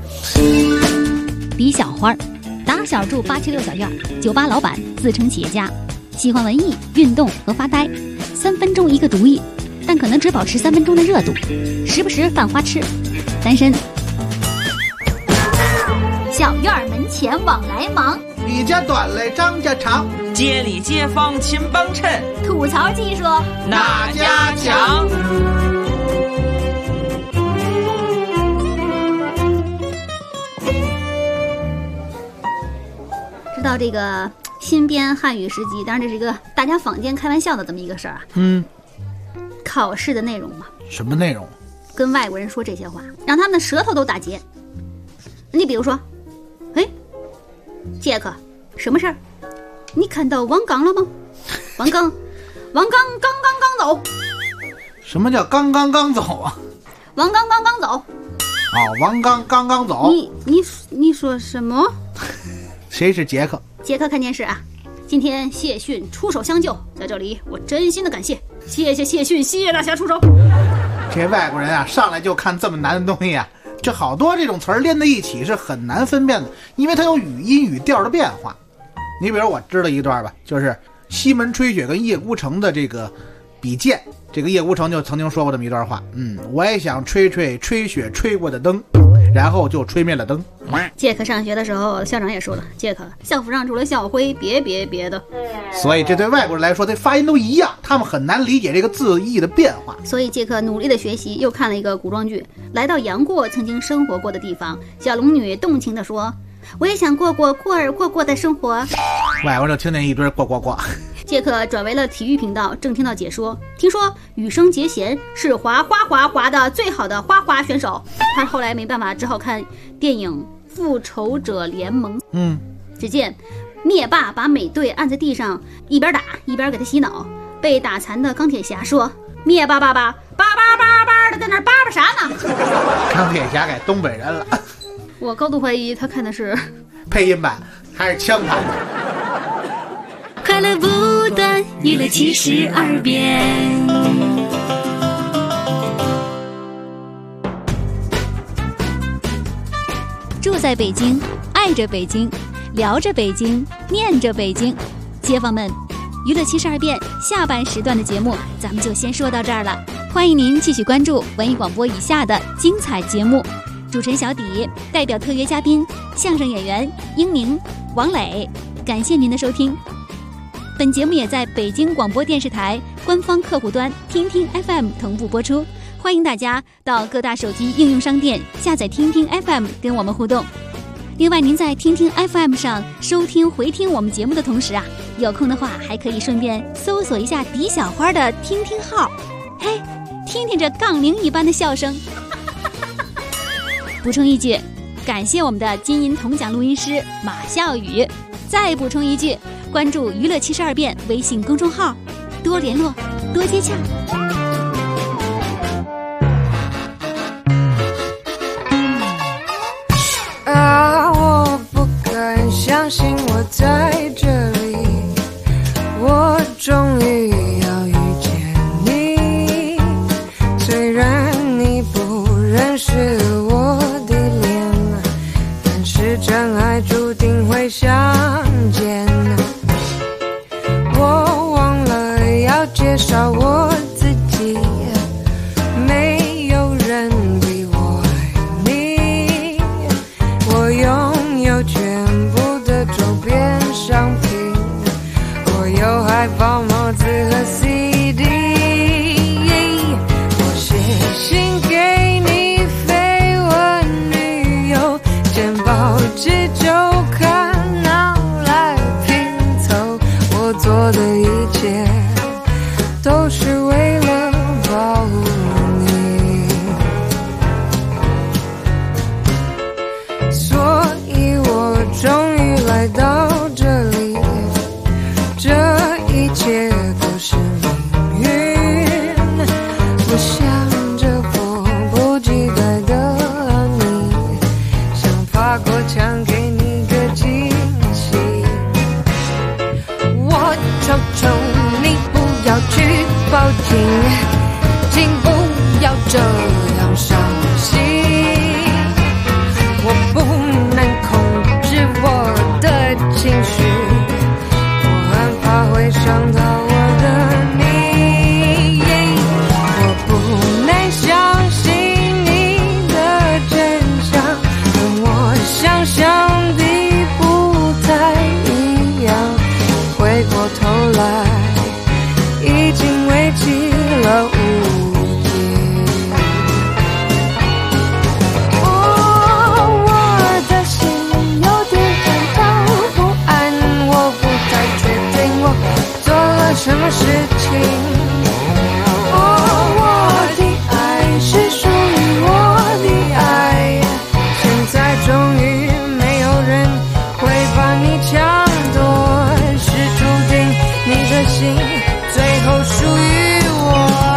李小花打小住876小院，酒吧老板，自称企业家，喜欢文艺、运动和发呆，3分钟一个主意，但可能只保持3分钟的热度，时不时犯花痴，单身。小院门前往来忙， 李家短来张家长， 街里街坊勤帮衬， 吐槽技术哪家强？ 知道这个新编汉语诗集，当然这是一个大家坊间开玩笑的这么一个事儿啊。考试的内容嘛。 什么内容？ 跟外国人说这些话，让他们的舌头都打结。你比如说，杰克，什么事儿？你看到王刚了吗？王刚刚走。 什么叫刚走啊？ 王刚走。 哦，王刚走。 你说什么？ 谁是杰克？ 杰克看电视啊。今天谢逊出手相救，在这里我真心的感谢，谢谢谢逊，谢谢大侠出手。 这外国人啊，上来就看这么难的东西啊，这好多这种词儿连在一起是很难分辨的，因为它有语音语调的变化。你比如我知道一段吧，就是西门吹雪跟叶孤城的这个比剑，这个叶孤城就曾经说过这么一段话，我也想吹雪吹过的灯，然后就吹灭了灯。 杰克上学的时候，校长也说了，杰克校服上除了校徽，别的。 所以这对外国人来说，这发音都一样，他们很难理解这个字义的变化。 所以杰克努力的学习，又看了一个古装剧，来到杨过曾经生活过的地方，小龙女动情地说：“我也想过的生活。” 外国人就听见一堆过。 杰克转为了体育频道，正听到解说，听说羽生结弦是滑的最好的花选手。他后来没办法，只好看电影《复仇者联盟》。只见灭霸把美队按在地上，一边打一边给他洗脑。被打残的钢铁侠说：“灭霸爸爸的在那叭叭啥呢？” 钢铁侠改东北人了。 我高度怀疑他看的是配音版还是枪版。 快乐不断，娱乐72变。 住在北京，爱着北京，聊着北京，念着北京。街坊们，娱乐72变下半时段的节目咱们就先说到这儿了，欢迎您继续关注文艺广播以下的精彩节目。主持人小迪代表特约嘉宾相声演员英宁、王磊，感谢您的收听。本节目也在北京广播电视台官方客户端听听 FM 同步播出，欢迎大家到各大手机应用商店下载听听 FM 跟我们互动。另外，您在听听 FM 上收听回听我们节目的同时啊，有空的话还可以顺便搜索一下狄小花的听听号，嘿，听听这杠铃一般的笑声。补充一句，感谢我们的金银铜奖录音师马笑宇。再补充一句，关注娱乐72变微信公众号，多联络，多接洽。 海报、帽子和 CD， 我写信给你绯闻女友，剪报纸周刊拿来拼凑，我做的一切都是为了保护你，所以我终于来到这里，这一切都是命运。我想着迫不及待的你，想爬过墙给你个惊喜。我求求你不要去报警，请不要这样伤心。我不能控制我的情绪，我很怕会伤到我的你。我不能相信你的真相，跟我想象的不太一样。回过头来，已经为期了5年。我的心有点感到不安，我不太确定我做了什么事情。我的爱是属于我的爱，现在终于没有人会把你抢夺，是注定你的心最后属于我。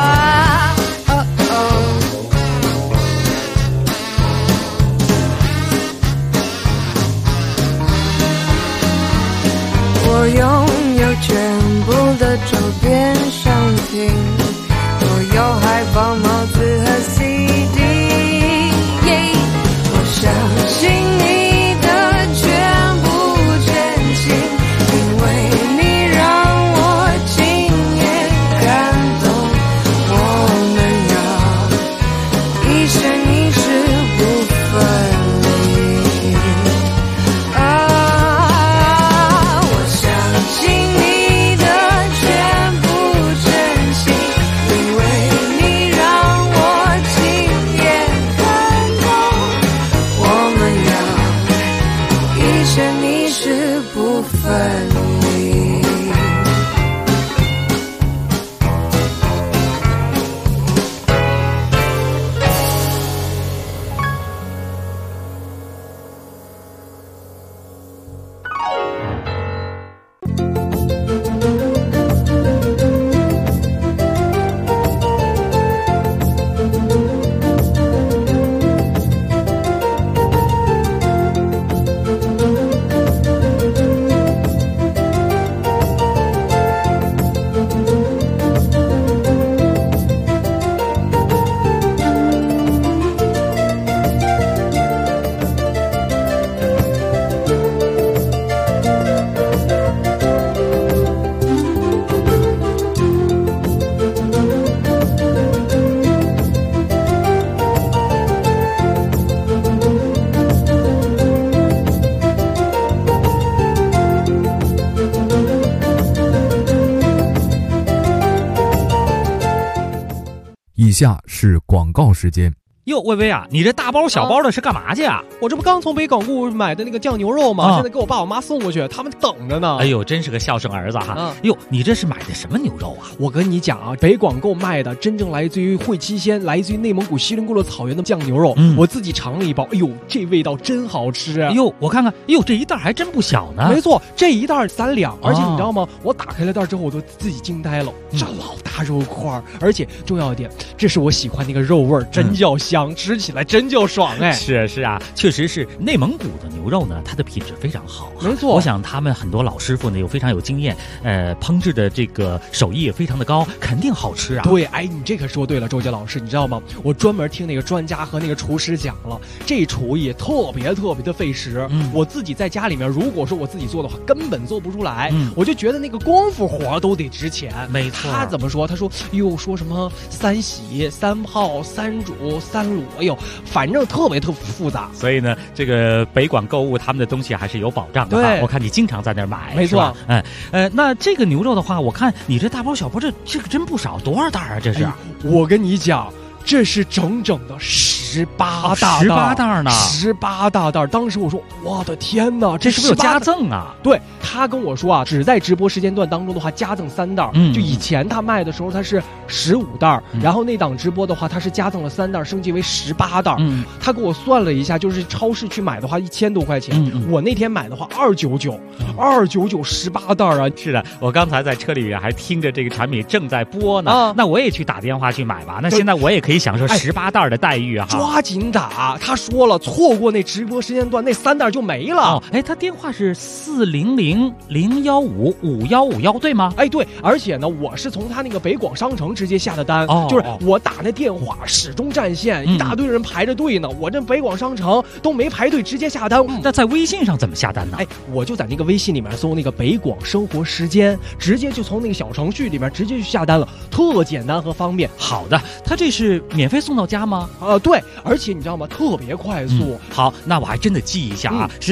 我拥有全部的周边商品，我有海报、帽子和 CD， 我相信你的全部真心，因为你让我亲眼感动。我们要一生一世不分离。我相信你的全部真心，因为你让我亲眼看懂。我们要一生一世不分离。 以下是广告时间。 哟，薇薇啊，你这大包小包的是干嘛去啊？ 我这不刚从北港固买的那个酱牛肉吗？现在给我爸我妈送过去，他们等着呢。 哎呦，真是个孝顺儿子哈！哟，你这是买的什么牛肉啊？ 我跟你讲啊，北广购卖的真正来自于会期鲜，来自于内蒙古锡林郭勒草原的酱牛肉，我自己尝了一包，哎呦，这味道真好吃！ 哎呦，我看看，哎呦，这一袋还真不小呢。 没错，这一袋3两，而且你知道吗？我打开了袋之后，我都自己惊呆了，这老大肉块，而且重要一点，这是我喜欢那个肉味，真叫香，吃起来真叫爽哎！ 是啊，确实是内蒙古的牛肉呢，它的品质非常好。 没错， 我想他们很多老师傅呢，非常有经验，烹制的这个手艺也非常的高，肯定好吃啊。 对，哎，你这可说对了，周杰老师，你知道吗？我专门听那个专家和那个厨师讲了，这厨艺特别的费时。我自己在家里面，如果说我自己做的话，根本做不出来。我就觉得那个功夫活都得值钱。 没错。 他怎么说？他说又说什么3洗3泡3煮3 路，哎呦，反正特别复杂。 所以呢，这个北广购物他们的东西还是有保障的哈。 对， 我看你经常在那儿买， 没错。 那这个牛肉的话，我看你这大包小包，这个真不少，多少袋啊？这是？ 我跟你讲，这是整整的18大袋呢 ，18大袋。当时我说，我的天哪， 这是不是有加赠啊？ 对，他跟我说啊，只在直播时间段当中的话加赠3袋。就以前他卖的时候他是15袋，然后那档直播的话他是加赠了3袋，升级为18袋。他给我算了一下，就是超市去买的话1000多块钱，我那天买的话299，29918袋啊！ 是的，我刚才在车里还听着这个产品正在播呢，那我也去打电话去买吧。那现在我也可以享受18袋的待遇啊！ 抓紧打，他说了，错过那直播时间段，那3袋就没了。 他电话是400-015-5151，对吗？ 对，而且呢，我是从他那个北广商城直接下的单，就是我打那电话始终占线，一大堆人排着队呢，我这北广商城都没排队，直接下单。 那在微信上怎么下单呢？ 我就在那个微信里面搜那个北广生活时间，直接就从那个小程序里面直接去下单了，特简单和方便。 好的，他这是免费送到家吗？ 对，而且你知道吗？特别快速。 好，那我还真的记一下啊，是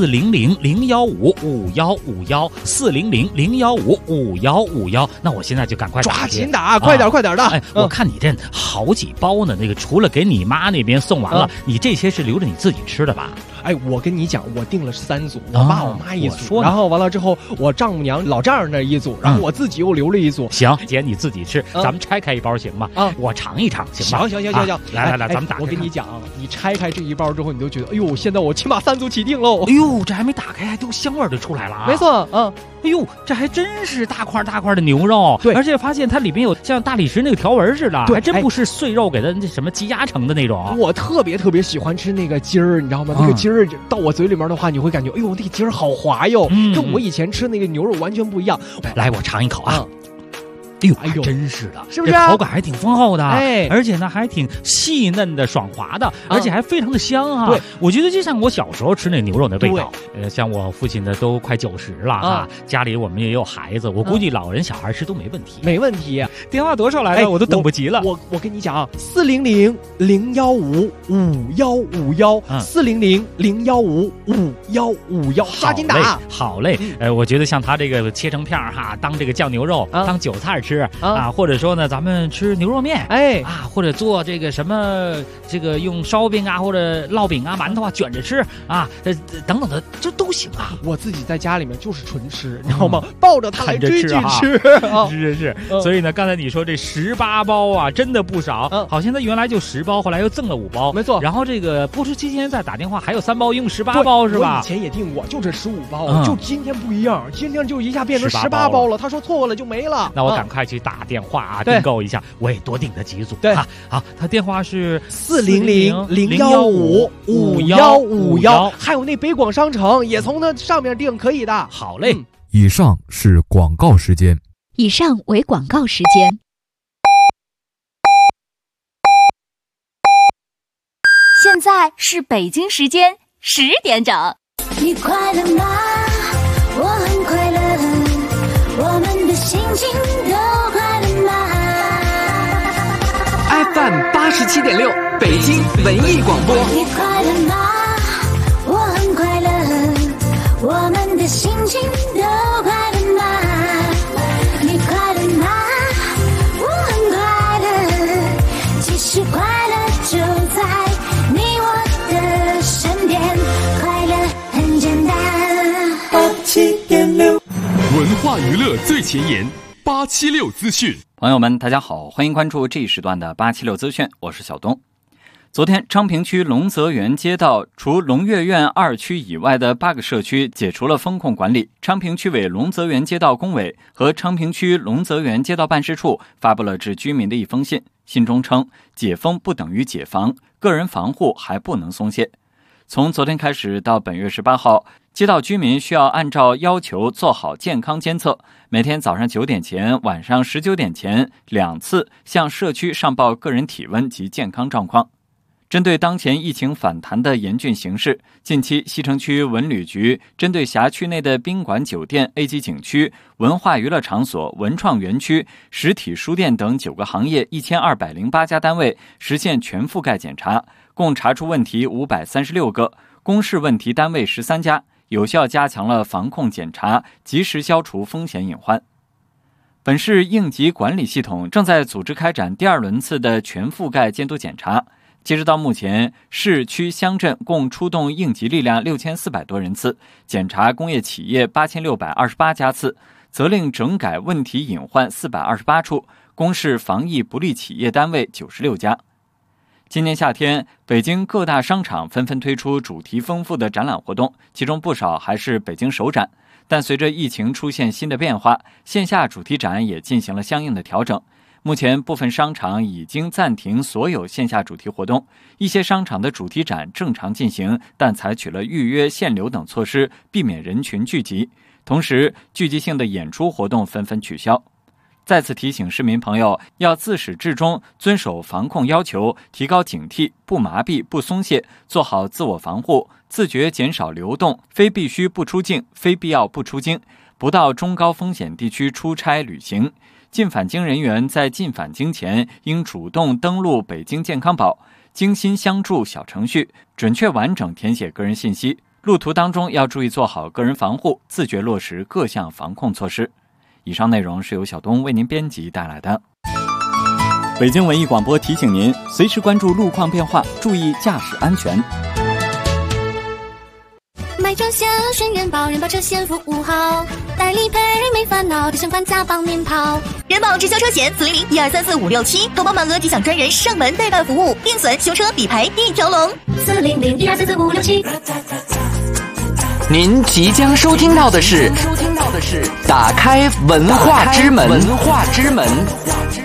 400-015-5151，400-015-5151。那我现在就赶快抓紧打，快点的。 我看你这好几包呢，那个除了给你妈那边送完了，你这些是留着你自己吃的吧？ 我跟你讲，我订了3组，我爸我妈一组，然后完了之后，我丈母娘老丈人那一组，然后我自己又留了一组。 行，姐你自己吃，咱们拆开一包行吗？我尝一尝行吗？ 行， 来，咱们打开。 我跟你讲，你拆开这一包之后，你就觉得，哎呦，现在我起码3组起订喽。 哎呦，这还没打开，还都香味就出来了啊！ 没错， 哎呦，这还真是大块的牛肉， 对， 而且发现它里面有像大理石那个条纹似的，还真不是碎肉给它那什么积压成的那种。 我特别喜欢吃那个筋儿，你知道吗？那个筋儿到我嘴里面的话，你会感觉，哎呦，那个筋儿好滑哟，跟我以前吃那个牛肉完全不一样。 来，我尝一口啊。哎呦，真是的， 是不是？ 这口感还挺丰厚的，而且呢还挺细嫩的、爽滑的，而且还非常的香啊！ 对， 我觉得就像我小时候吃那牛肉的味道。像我父亲的都快90了啊，家里我们也有孩子，我估计老人小孩吃都没问题。 没问题。 电话多少来着？我都等不及了。 我跟你讲啊，400-015-5151，400-015-5151，抓紧打。 好嘞，我觉得像他这个切成片哈，当这个酱牛肉，当韭菜吃啊，或者说呢，咱们吃牛肉面，或者做这个什么，这个用烧饼啊，或者烙饼啊、馒头啊卷着吃啊，等等的，这都行啊。 我自己在家里面就是纯吃，你知道吗？抱着它来追剧吃。 是。所以呢，刚才你说这18包啊，真的不少。好像它原来就10包，后来又赠了5包， 没错。 然后这个播出期间再打电话，还有3包，一共18包是吧？ 我以前也订过，就这15包，就今天不一样，今天就一下变成18包了。他说错了就没了。 那我赶快去打电话啊，订购一下，我也多订了几组。 对， 好，他电话是 400-015-5151，还有那北广商城也从那上面订，可以的。 好嘞。 以上是广告时间。 以上为广告时间。现在是北京时间10点整。 你快乐吗？我很快乐，我们的心情都快乐吗 ？FM 87.6，北京文艺广播。 你快乐吗？我很快乐，我们的心情都快乐吗？你快乐吗？我很快乐，其实快乐就在你我的身边，快乐很简单。 87.6，文化娱乐最前沿，876资讯。 朋友们，大家好，欢迎关注这一时段的876资讯，我是小东。昨天，昌平区龙泽园街道除龙悦苑2区以外的8个社区解除了封控管理。昌平区委龙泽园街道工委和昌平区龙泽园街道办事处发布了致居民的一封信，信中称，解封不等于解防，个人防护还不能松懈。从昨天开始到本月18号，街道居民需要按照要求做好健康监测，每天早上9点前、晚上19点前2次向社区上报个人体温及健康状况。 针对当前疫情反弹的严峻形势，近期西城区文旅局针对辖区内的宾馆、酒店、A 级景区、文化娱乐场所、文创园区、实体书店等9个行业1208家单位实现全覆盖检查，共查出问题536个，公示问题单位13家，有效加强了防控检查，及时消除风险隐患。本市应急管理系统正在组织开展第2轮次的全覆盖监督检查。截止到目前，市区乡镇共出动应急力量6400多人次，检查工业企业8628家次，责令整改问题隐患428处，公示防疫不利企业单位96家。今年夏天，北京各大商场纷纷推出主题丰富的展览活动，其中不少还是北京首展。但随着疫情出现新的变化，线下主题展也进行了相应的调整。目前部分商场已经暂停所有线下主题活动，一些商场的主题展正常进行，但采取了预约限流等措施，避免人群聚集。同时，聚集性的演出活动纷纷取消。再次提醒市民朋友，要自始至终遵守防控要求，提高警惕，不麻痹，不松懈，做好自我防护，自觉减少流动，非必须不出境，非必要不出京，不到中高风险地区出差旅行。进返京人员在进返京前应主动登录北京健康宝、京新相助小程序，准确完整填写个人信息。路途当中要注意做好个人防护，自觉落实各项防控措施。以上内容是由小东为您编辑带来的。北京文艺广播提醒您，随时关注路况变化，注意驾驶安全。 买车险选人保，人保车险服务好，代理赔没烦恼，底险款加帮您跑。 人保直销车险400-1234-567，投保满额即享专人上门代办服务，定损、修车、理赔一条龙。 400-1234-567。 您即将收听到的是打开文化之门。